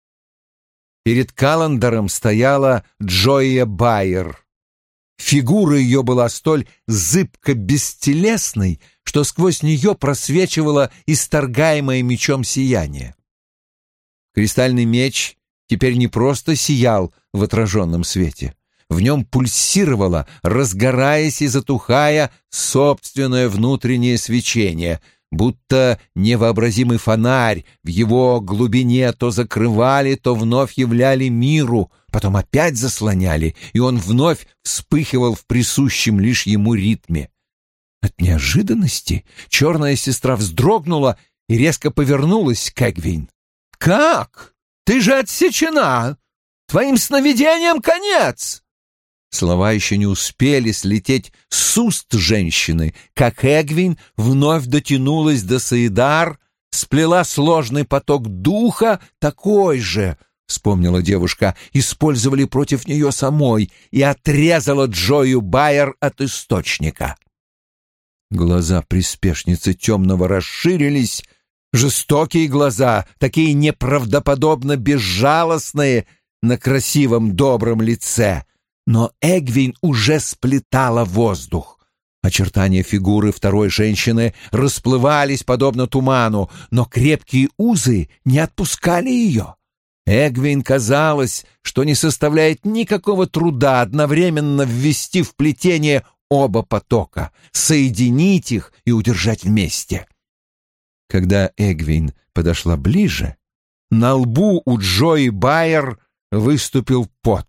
Перед Каландаром стояла Джоия Байер. Фигура ее была столь зыбко-бестелесной, что сквозь нее просвечивало исторгаемое мечом сияние. Кристальный меч теперь не просто сиял в отраженном свете. В нем пульсировало, разгораясь и затухая, собственное внутреннее свечение, будто невообразимый фонарь в его глубине то закрывали, то вновь являли миру, потом опять заслоняли, и он вновь вспыхивал в присущем лишь ему ритме. От неожиданности черная сестра вздрогнула и резко повернулась к Эгвин. «Как? Ты же отсечена! Твоим сновидениям конец!» Слова еще не успели слететь с уст женщины, как Эгвин вновь дотянулась до Саидар, сплела сложный поток духа, такой же, вспомнила девушка, использовали против нее самой, и отрезала Джою Байер от источника. Глаза приспешницы темного расширились, жестокие глаза, такие неправдоподобно безжалостные на красивом добром лице. Но Эгвин уже сплетала воздух. Очертания фигуры второй женщины расплывались подобно туману, но крепкие узы не отпускали ее. Эгвин казалось, что не составляет никакого труда одновременно ввести в плетение оба потока, соединить их и удержать вместе. Когда Эгвин подошла ближе, на лбу у Джои Байер выступил пот.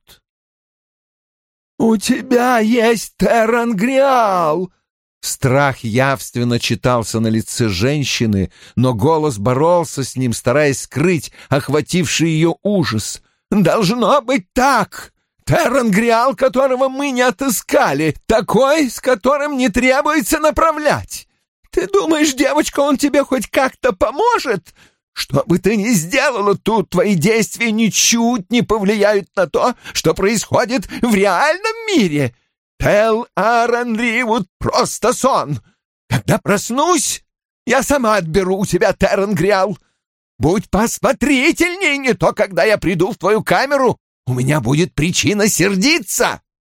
«У тебя есть терангриал!» Страх явственно читался на лице женщины, но голос боролся с ним, стараясь скрыть охвативший ее ужас. «Должно быть так! Терангриал, которого мы не отыскали, такой, с которым не требуется направлять! Ты думаешь, девочка, он тебе хоть как-то поможет? Что бы ты ни сделала тут, твои действия ничуть не повлияют на то, что происходит в реальном мире. Тел Аарон Ривуд — просто сон. Когда проснусь, я сама отберу у тебя терангриал. Будь посмотрительней, не то когда я приду в твою камеру, у меня будет причина сердиться».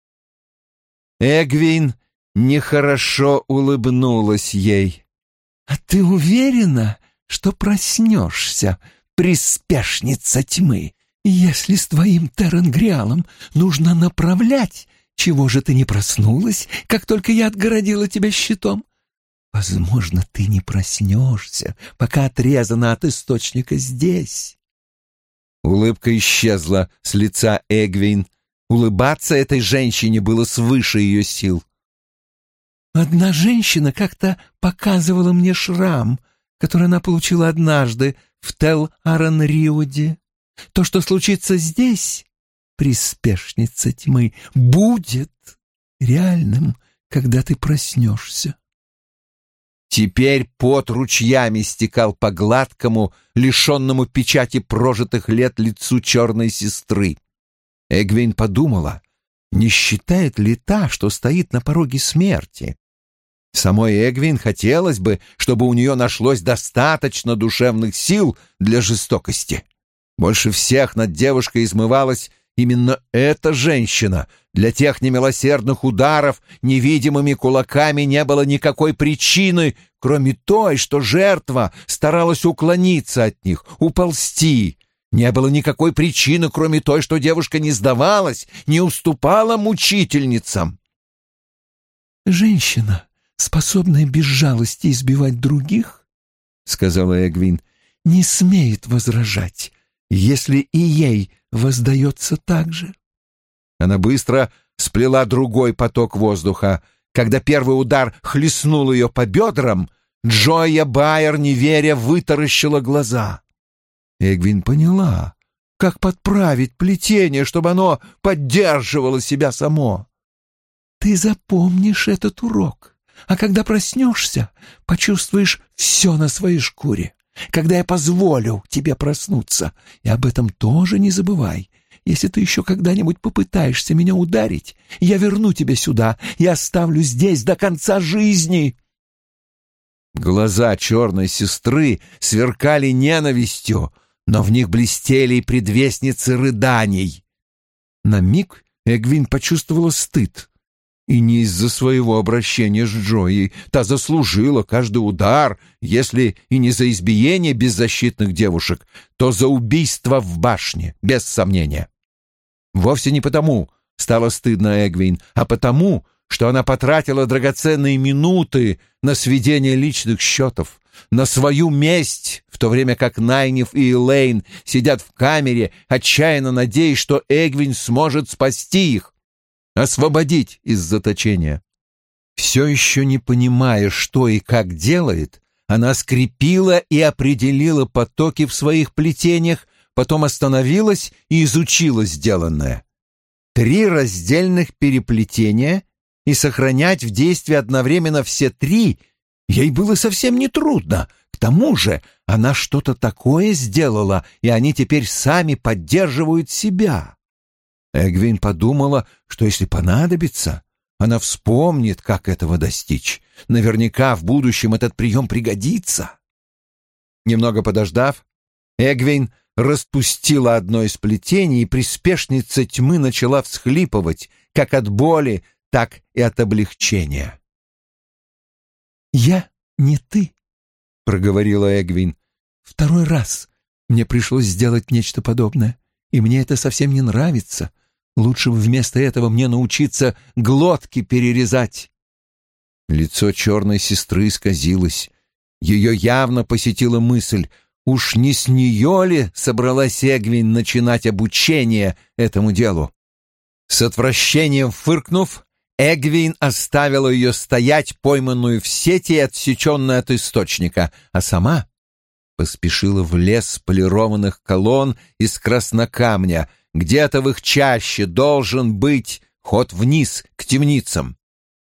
Эгвин нехорошо улыбнулась ей. «А ты уверена, что проснешься, приспешница тьмы? Если с твоим терангриалом нужно направлять, чего же ты не проснулась, как только я отгородила тебя щитом? Возможно, ты не проснешься, пока отрезана от источника здесь». Улыбка исчезла с лица Эгвин. Улыбаться этой женщине было свыше ее сил. «Одна женщина как-то показывала мне шрам, который она получила однажды в Тел-Аарон-Риуде. То, что случится здесь, приспешница тьмы, будет реальным, когда ты проснешься». Теперь пот ручьями стекал по гладкому, лишенному печати прожитых лет лицу черной сестры. Эгвин подумала, не считает ли та, что стоит на пороге смерти. Самой Эгвин хотелось бы, чтобы у нее нашлось достаточно душевных сил для жестокости. Больше всех над девушкой измывалась именно эта женщина. Для тех немилосердных ударов невидимыми кулаками не было никакой причины, кроме той, что жертва старалась уклониться от них, уползти. Не было никакой причины, кроме той, что девушка не сдавалась, не уступала мучительницам. «Женщина, способная без жалости избивать других, — сказала Эгвин, — не смеет возражать, если и ей воздается так же». Она быстро сплела другой поток воздуха. Когда первый удар хлестнул ее по бедрам, Джоя Байер, не веря, вытаращила глаза. Эгвин поняла, как подправить плетение, чтобы оно поддерживало себя само. «Ты запомнишь этот урок, а когда проснешься, почувствуешь все на своей шкуре. Когда я позволю тебе проснуться, и об этом тоже не забывай. Если ты еще когда-нибудь попытаешься меня ударить, я верну тебя сюда и оставлю здесь до конца жизни». Глаза черной сестры сверкали ненавистью, но в них блестели и предвестницы рыданий. На миг Эгвин почувствовала стыд. И не из-за своего обращения с Джоей. Та заслужила каждый удар, если и не за избиение беззащитных девушек, то за убийство в башне, без сомнения. Вовсе не потому стало стыдно Эгвин, а потому, что она потратила драгоценные минуты на сведение личных счетов, на свою месть, в то время как Найниф и Элейн сидят в камере, отчаянно надеясь, что Эгвин сможет спасти их, освободить из заточения. Все еще не понимая, что и как делает, она скрепила и определила потоки в своих плетениях, потом остановилась и изучила сделанное. Три раздельных переплетения, и сохранять в действии одновременно все три ей было совсем нетрудно. К тому же она что-то такое сделала, и они теперь сами поддерживают себя. Эгвин подумала, что если понадобится, она вспомнит, как этого достичь. Наверняка в будущем этот прием пригодится. Немного подождав, Эгвин распустила одно из плетений, и приспешница тьмы начала всхлипывать, как от боли, так и от облегчения. «Я не ты», — проговорила Эгвин. «Второй раз мне пришлось сделать нечто подобное, и мне это совсем не нравится. Лучше бы вместо этого мне научиться глотки перерезать». Лицо черной сестры исказилось. Ее явно посетила мысль, уж не с нее ли собралась Эгвин начинать обучение этому делу? С отвращением фыркнув, Эгвин оставила ее стоять, пойманную в сети и отсеченную от источника, а сама поспешила в лес полированных колонн из краснокамня. Где-то в их чаще должен быть ход вниз к темницам.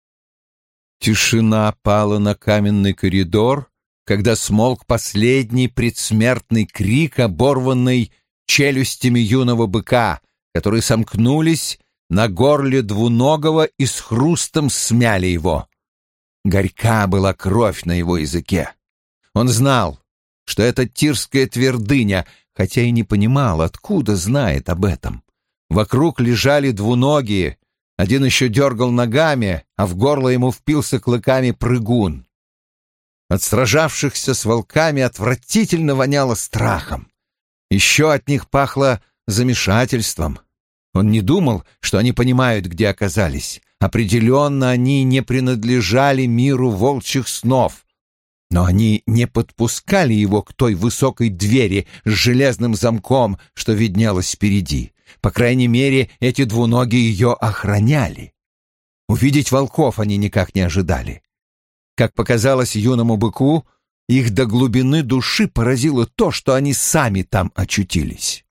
Тишина пала на каменный коридор, когда смолк последний предсмертный крик, оборванный челюстями юного быка, которые сомкнулись на горле двуногого и с хрустом смяли его. Горька была кровь на его языке. Он знал, что это Тирская твердыня, хотя и не понимал, откуда знает об этом. Вокруг лежали двуногие, один еще дергал ногами, а в горло ему впился клыками прыгун. От сражавшихся с волками отвратительно воняло страхом. Еще от них пахло замешательством. Он не думал, что они понимают, где оказались. Определенно, они не принадлежали миру волчьих снов. Но они не подпускали его к той высокой двери с железным замком, что виднелась впереди. По крайней мере, эти двуногие ее охраняли. Увидеть волков они никак не ожидали. Как показалось юному быку, их до глубины души поразило то, что они сами там очутились.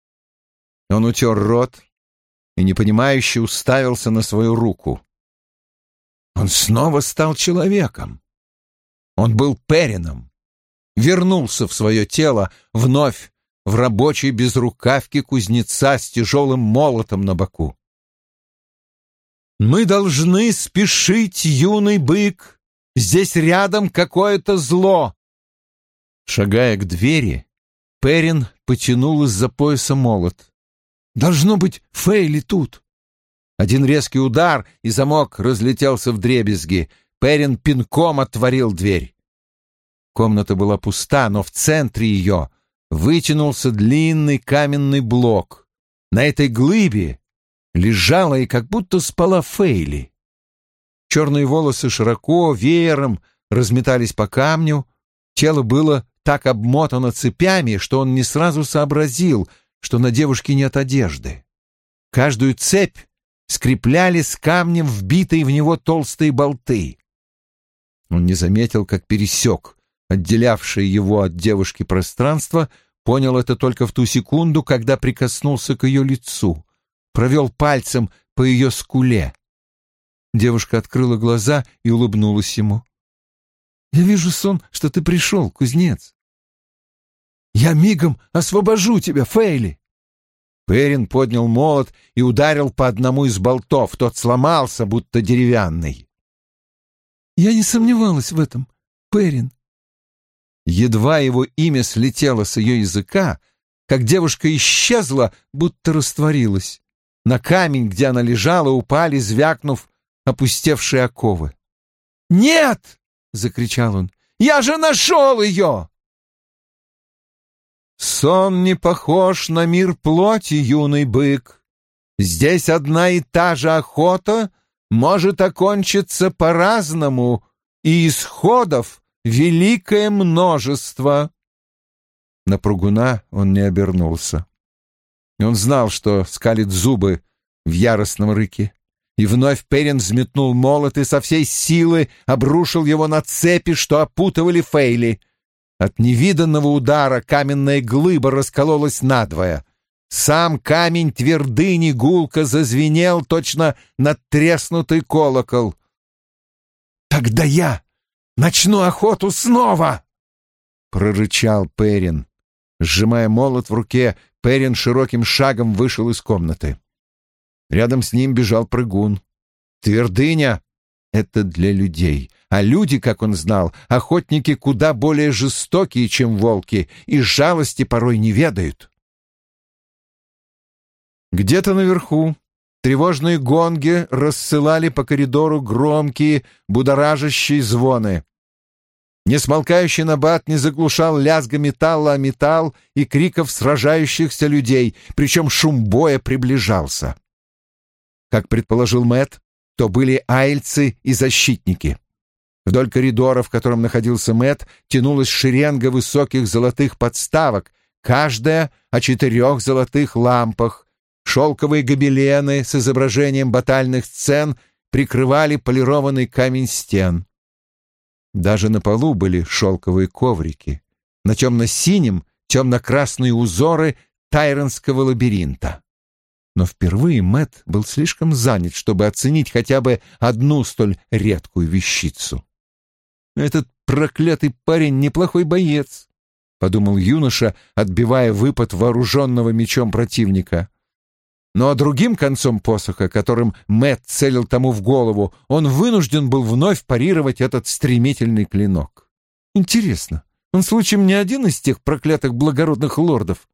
Он утер рот и непонимающе уставился на свою руку. Он снова стал человеком. Он был Перином, вернулся в свое тело, вновь в рабочей безрукавке кузнеца с тяжелым молотом на боку. «Мы должны спешить, юный бык, здесь рядом какое-то зло!» Шагая к двери, Перин потянул из-за пояса молот. «Должно быть, Фейли тут!» Один резкий удар, и замок разлетелся вдребезги. Перин пинком отворил дверь. Комната была пуста, но в центре ее вытянулся длинный каменный блок. На этой глыбе лежала и как будто спала Фейли. Черные волосы широко, веером разметались по камню. Тело было так обмотано цепями, что он не сразу сообразил, что на девушке нет одежды. Каждую цепь скрепляли с камнем вбитые в него толстые болты. Он не заметил, как пересек отделявшее его от девушки пространство, понял это только в ту секунду, когда прикоснулся к ее лицу, провел пальцем по ее скуле. Девушка открыла глаза и улыбнулась ему. «Я вижу сон, что ты пришел, кузнец. Я мигом освобожу тебя, Фейли!» Перин поднял молот и ударил по одному из болтов. Тот сломался, будто деревянный. «Я не сомневалась в этом, Перин». Едва его имя слетело с ее языка, как девушка исчезла, будто растворилась. На камень, где она лежала, упали, звякнув, опустевшие оковы. «Нет!» — закричал он. «Я же нашел ее!» Сон не похож на мир плоти, юный бык. Здесь одна и та же охота может окончиться по-разному, и исходов великое множество. На прыгуна он не обернулся. Он знал, что скалит зубы в яростном рыке. И вновь Перин взметнул молот и со всей силы обрушил его на цепи, что опутывали Фейли. От невиданного удара каменная глыба раскололась надвое. Сам камень твердыни гулко зазвенел, точно надтреснутый колокол. «Тогда я начну охоту снова!» — прорычал Перин. Сжимая молот в руке, Перин широким шагом вышел из комнаты. Рядом с ним бежал прыгун. Твердыня — это для людей, а люди, как он знал, охотники куда более жестокие, чем волки, и жалости порой не ведают. Где-то наверху тревожные гонги рассылали по коридору громкие, будоражащие звоны. Несмолкающий набат не заглушал лязга металла о металл и криков сражающихся людей, причем шум боя приближался. Как предположил Мэтт, то были айльцы и защитники. Вдоль коридора, в котором находился Мэтт, тянулась шеренга высоких золотых подставок, каждая о четырех золотых лампах. Шелковые гобелены с изображением батальных сцен прикрывали полированный камень стен. Даже на полу были шелковые коврики. На темно-синем темно-красные узоры тайронского лабиринта. Но впервые Мэтт был слишком занят, чтобы оценить хотя бы одну столь редкую вещицу. «Этот проклятый парень неплохой боец», — подумал юноша, отбивая выпад вооруженного мечом противника. Но другим концом посоха, которым Мэтт целил тому в голову, он вынужден был вновь парировать этот стремительный клинок. Интересно, он случаем не один из тех проклятых благородных лордов?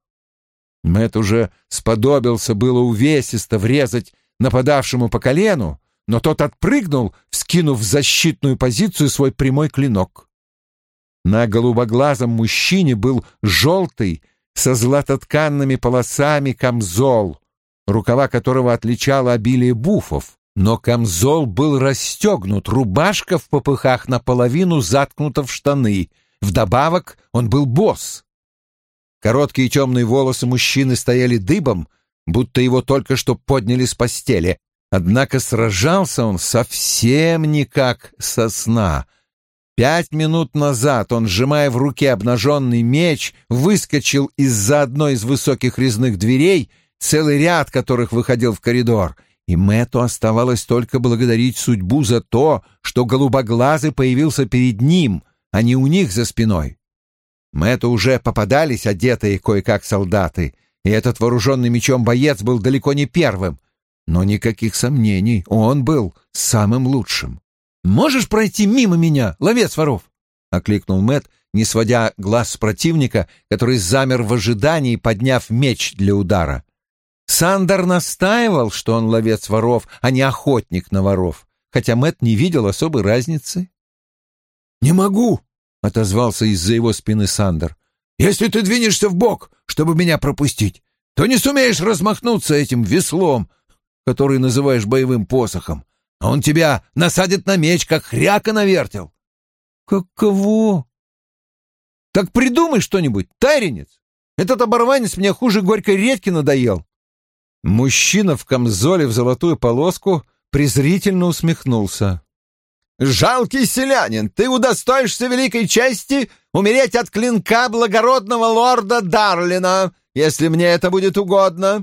Мэтт уже сподобился было увесисто врезать нападавшему по колену, но тот отпрыгнул, вскинув в защитную позицию свой прямой клинок. На голубоглазом мужчине был желтый со златотканными полосами камзол, рукава которого отличало обилие буфов, но камзол был расстегнут, рубашка в попыхах наполовину заткнута в штаны, вдобавок он был босс. Короткие темные волосы мужчины стояли дыбом, будто его только что подняли с постели, однако сражался он совсем не как со сна. Пять минут назад он, сжимая в руке обнаженный меч, выскочил из-за одной из высоких резных дверей, целый ряд которых выходил в коридор, и Мэтту оставалось только благодарить судьбу за то, что голубоглазый появился перед ним, а не у них за спиной. Мэтту уже попадались одетые кое-как солдаты, и этот вооруженный мечом боец был далеко не первым, но никаких сомнений, он был самым лучшим. «Можешь пройти мимо меня, ловец воров?» — окликнул Мэтт, не сводя глаз с противника, который замер в ожидании, подняв меч для удара. Сандер настаивал, что он ловец воров, а не охотник на воров, хотя Мэтт не видел особой разницы. «Не могу», — отозвался из-за его спины Сандер. «Если ты двинешься вбок, чтобы меня пропустить, то не сумеешь размахнуться этим веслом, который называешь боевым посохом, а он тебя насадит на меч, как хряка на вертел». «Каково?» «Так придумай что-нибудь, тайренец! Этот оборванец мне хуже горькой редьки надоел». Мужчина в камзоле в золотую полоску презрительно усмехнулся. «Жалкий селянин, ты удостоишься великой чести умереть от клинка благородного лорда Дарлина, если мне это будет угодно».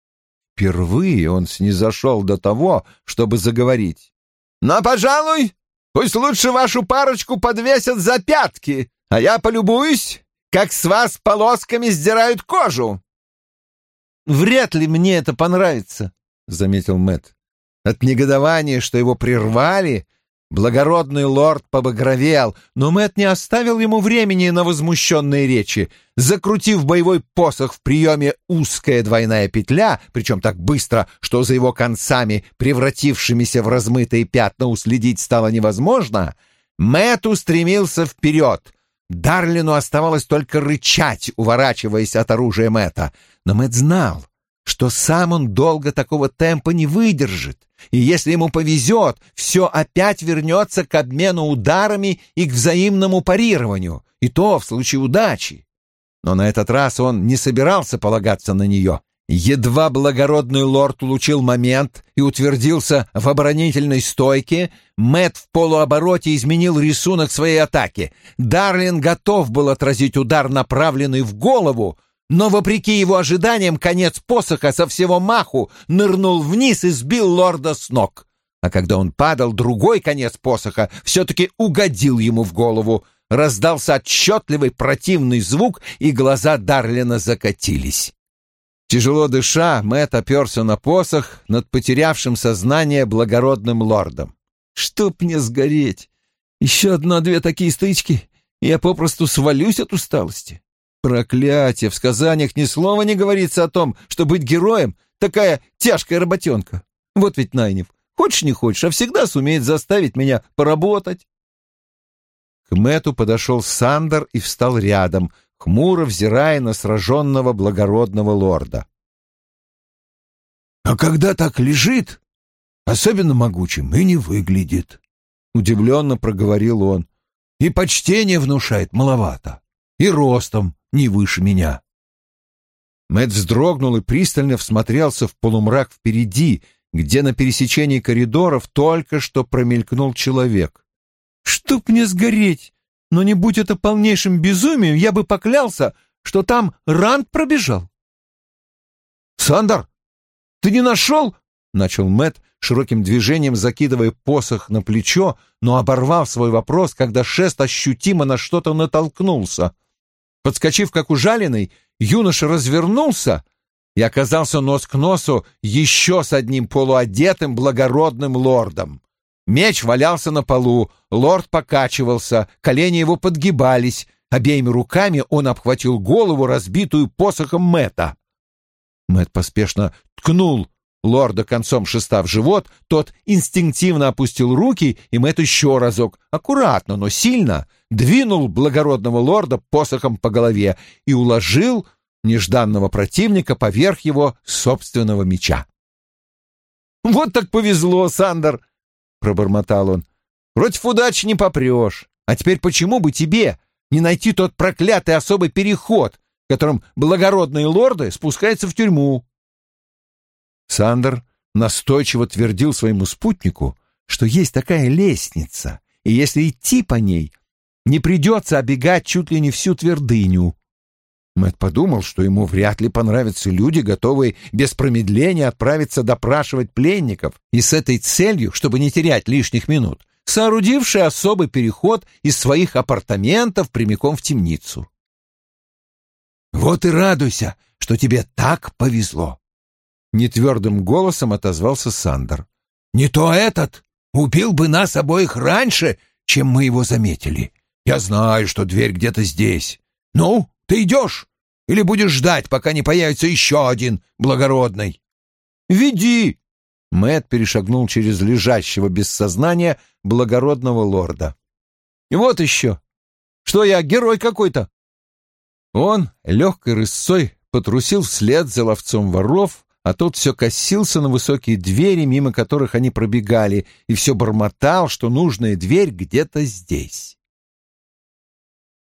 Впервые он снизошел до того, чтобы заговорить. «Но, пожалуй, пусть лучше вашу парочку подвесят за пятки, а я полюбуюсь, как с вас полосками сдирают кожу». «Вряд ли мне это понравится», — заметил Мэтт. От негодования, что его прервали, благородный лорд побагровел, но Мэтт не оставил ему времени на возмущенные речи. Закрутив боевой посох в приеме узкая двойная петля, причем так быстро, что за его концами, превратившимися в размытые пятна, уследить стало невозможно, Мэтт устремился вперед. Дарлину оставалось только рычать, уворачиваясь от оружия Мэтта. Но Мэтт знал, что сам он долго такого темпа не выдержит, и если ему повезет, все опять вернется к обмену ударами и к взаимному парированию, и то в случае удачи. Но на этот раз он не собирался полагаться на нее. Едва благородный лорд улучил момент и утвердился в оборонительной стойке, Мэтт в полуобороте изменил рисунок своей атаки. Дарлин готов был отразить удар, направленный в голову, но, вопреки его ожиданиям, конец посоха со всего маху нырнул вниз и сбил лорда с ног. А когда он падал, другой конец посоха все-таки угодил ему в голову. Раздался отчетливый противный звук, и глаза Дарлина закатились. Тяжело дыша, Мэтт оперся на посох над потерявшим сознание благородным лордом. «Чтоб мне сгореть! Еще одна-две такие стычки, и я попросту свалюсь от усталости. Проклятие! В сказаниях ни слова не говорится о том, что быть героем — такая тяжкая работенка. Вот ведь Найнев, хочешь не хочешь, а всегда сумеет заставить меня поработать». К Мэтту подошел Сандер и встал рядом, хмуро взирая на сраженного благородного лорда. «А когда так лежит, особенно могучим и не выглядит», — удивленно проговорил он. «И почтение внушает маловато, и ростом не выше меня». Мэтт вздрогнул и пристально всмотрелся в полумрак впереди, где на пересечении коридоров только что промелькнул человек. «Чтоб мне сгореть! Но не будь это полнейшим безумием, я бы поклялся, что там Ранд пробежал». «Сандер, ты не нашел?» — начал Мэтт, широким движением закидывая посох на плечо, но оборвал свой вопрос, когда шест ощутимо на что-то натолкнулся. Подскочив, как ужаленный, юноша развернулся и оказался нос к носу еще с одним полуодетым благородным лордом. Меч валялся на полу, лорд покачивался, колени его подгибались, обеими руками он обхватил голову, разбитую посохом Мэтта. Мэтт поспешно ткнул лорда концом шеста в живот, тот инстинктивно опустил руки, и Мэтт еще разок, аккуратно, но сильно, двинул благородного лорда посохом по голове и уложил нежданного противника поверх его собственного меча. «Вот так повезло, Сандер!» — пробормотал он. «Против удачи не попрешь. А теперь почему бы тебе не найти тот проклятый особый переход, которым благородные лорды спускаются в тюрьму?» Сандер настойчиво твердил своему спутнику, что есть такая лестница, и если идти по ней, не придется оббегать чуть ли не всю твердыню. Мэтт подумал, что ему вряд ли понравятся люди, готовые без промедления отправиться допрашивать пленников, и с этой целью, чтобы не терять лишних минут, соорудившие особый переход из своих апартаментов прямиком в темницу. «Вот и радуйся, что тебе так повезло», — нетвердым голосом отозвался Сандер. «Не то этот убил бы нас обоих раньше, чем мы его заметили. Я знаю, что дверь где-то здесь. Ну, ты идешь? Или будешь ждать, пока не появится еще один благородный?» «Веди!» — Мэтт перешагнул через лежащего без сознания благородного лорда. «И вот еще! Что я, герой какой-то?» Он легкой рысцой потрусил вслед за ловцом воров, а тот все косился на высокие двери, мимо которых они пробегали, и все бормотал, что нужная дверь где-то здесь.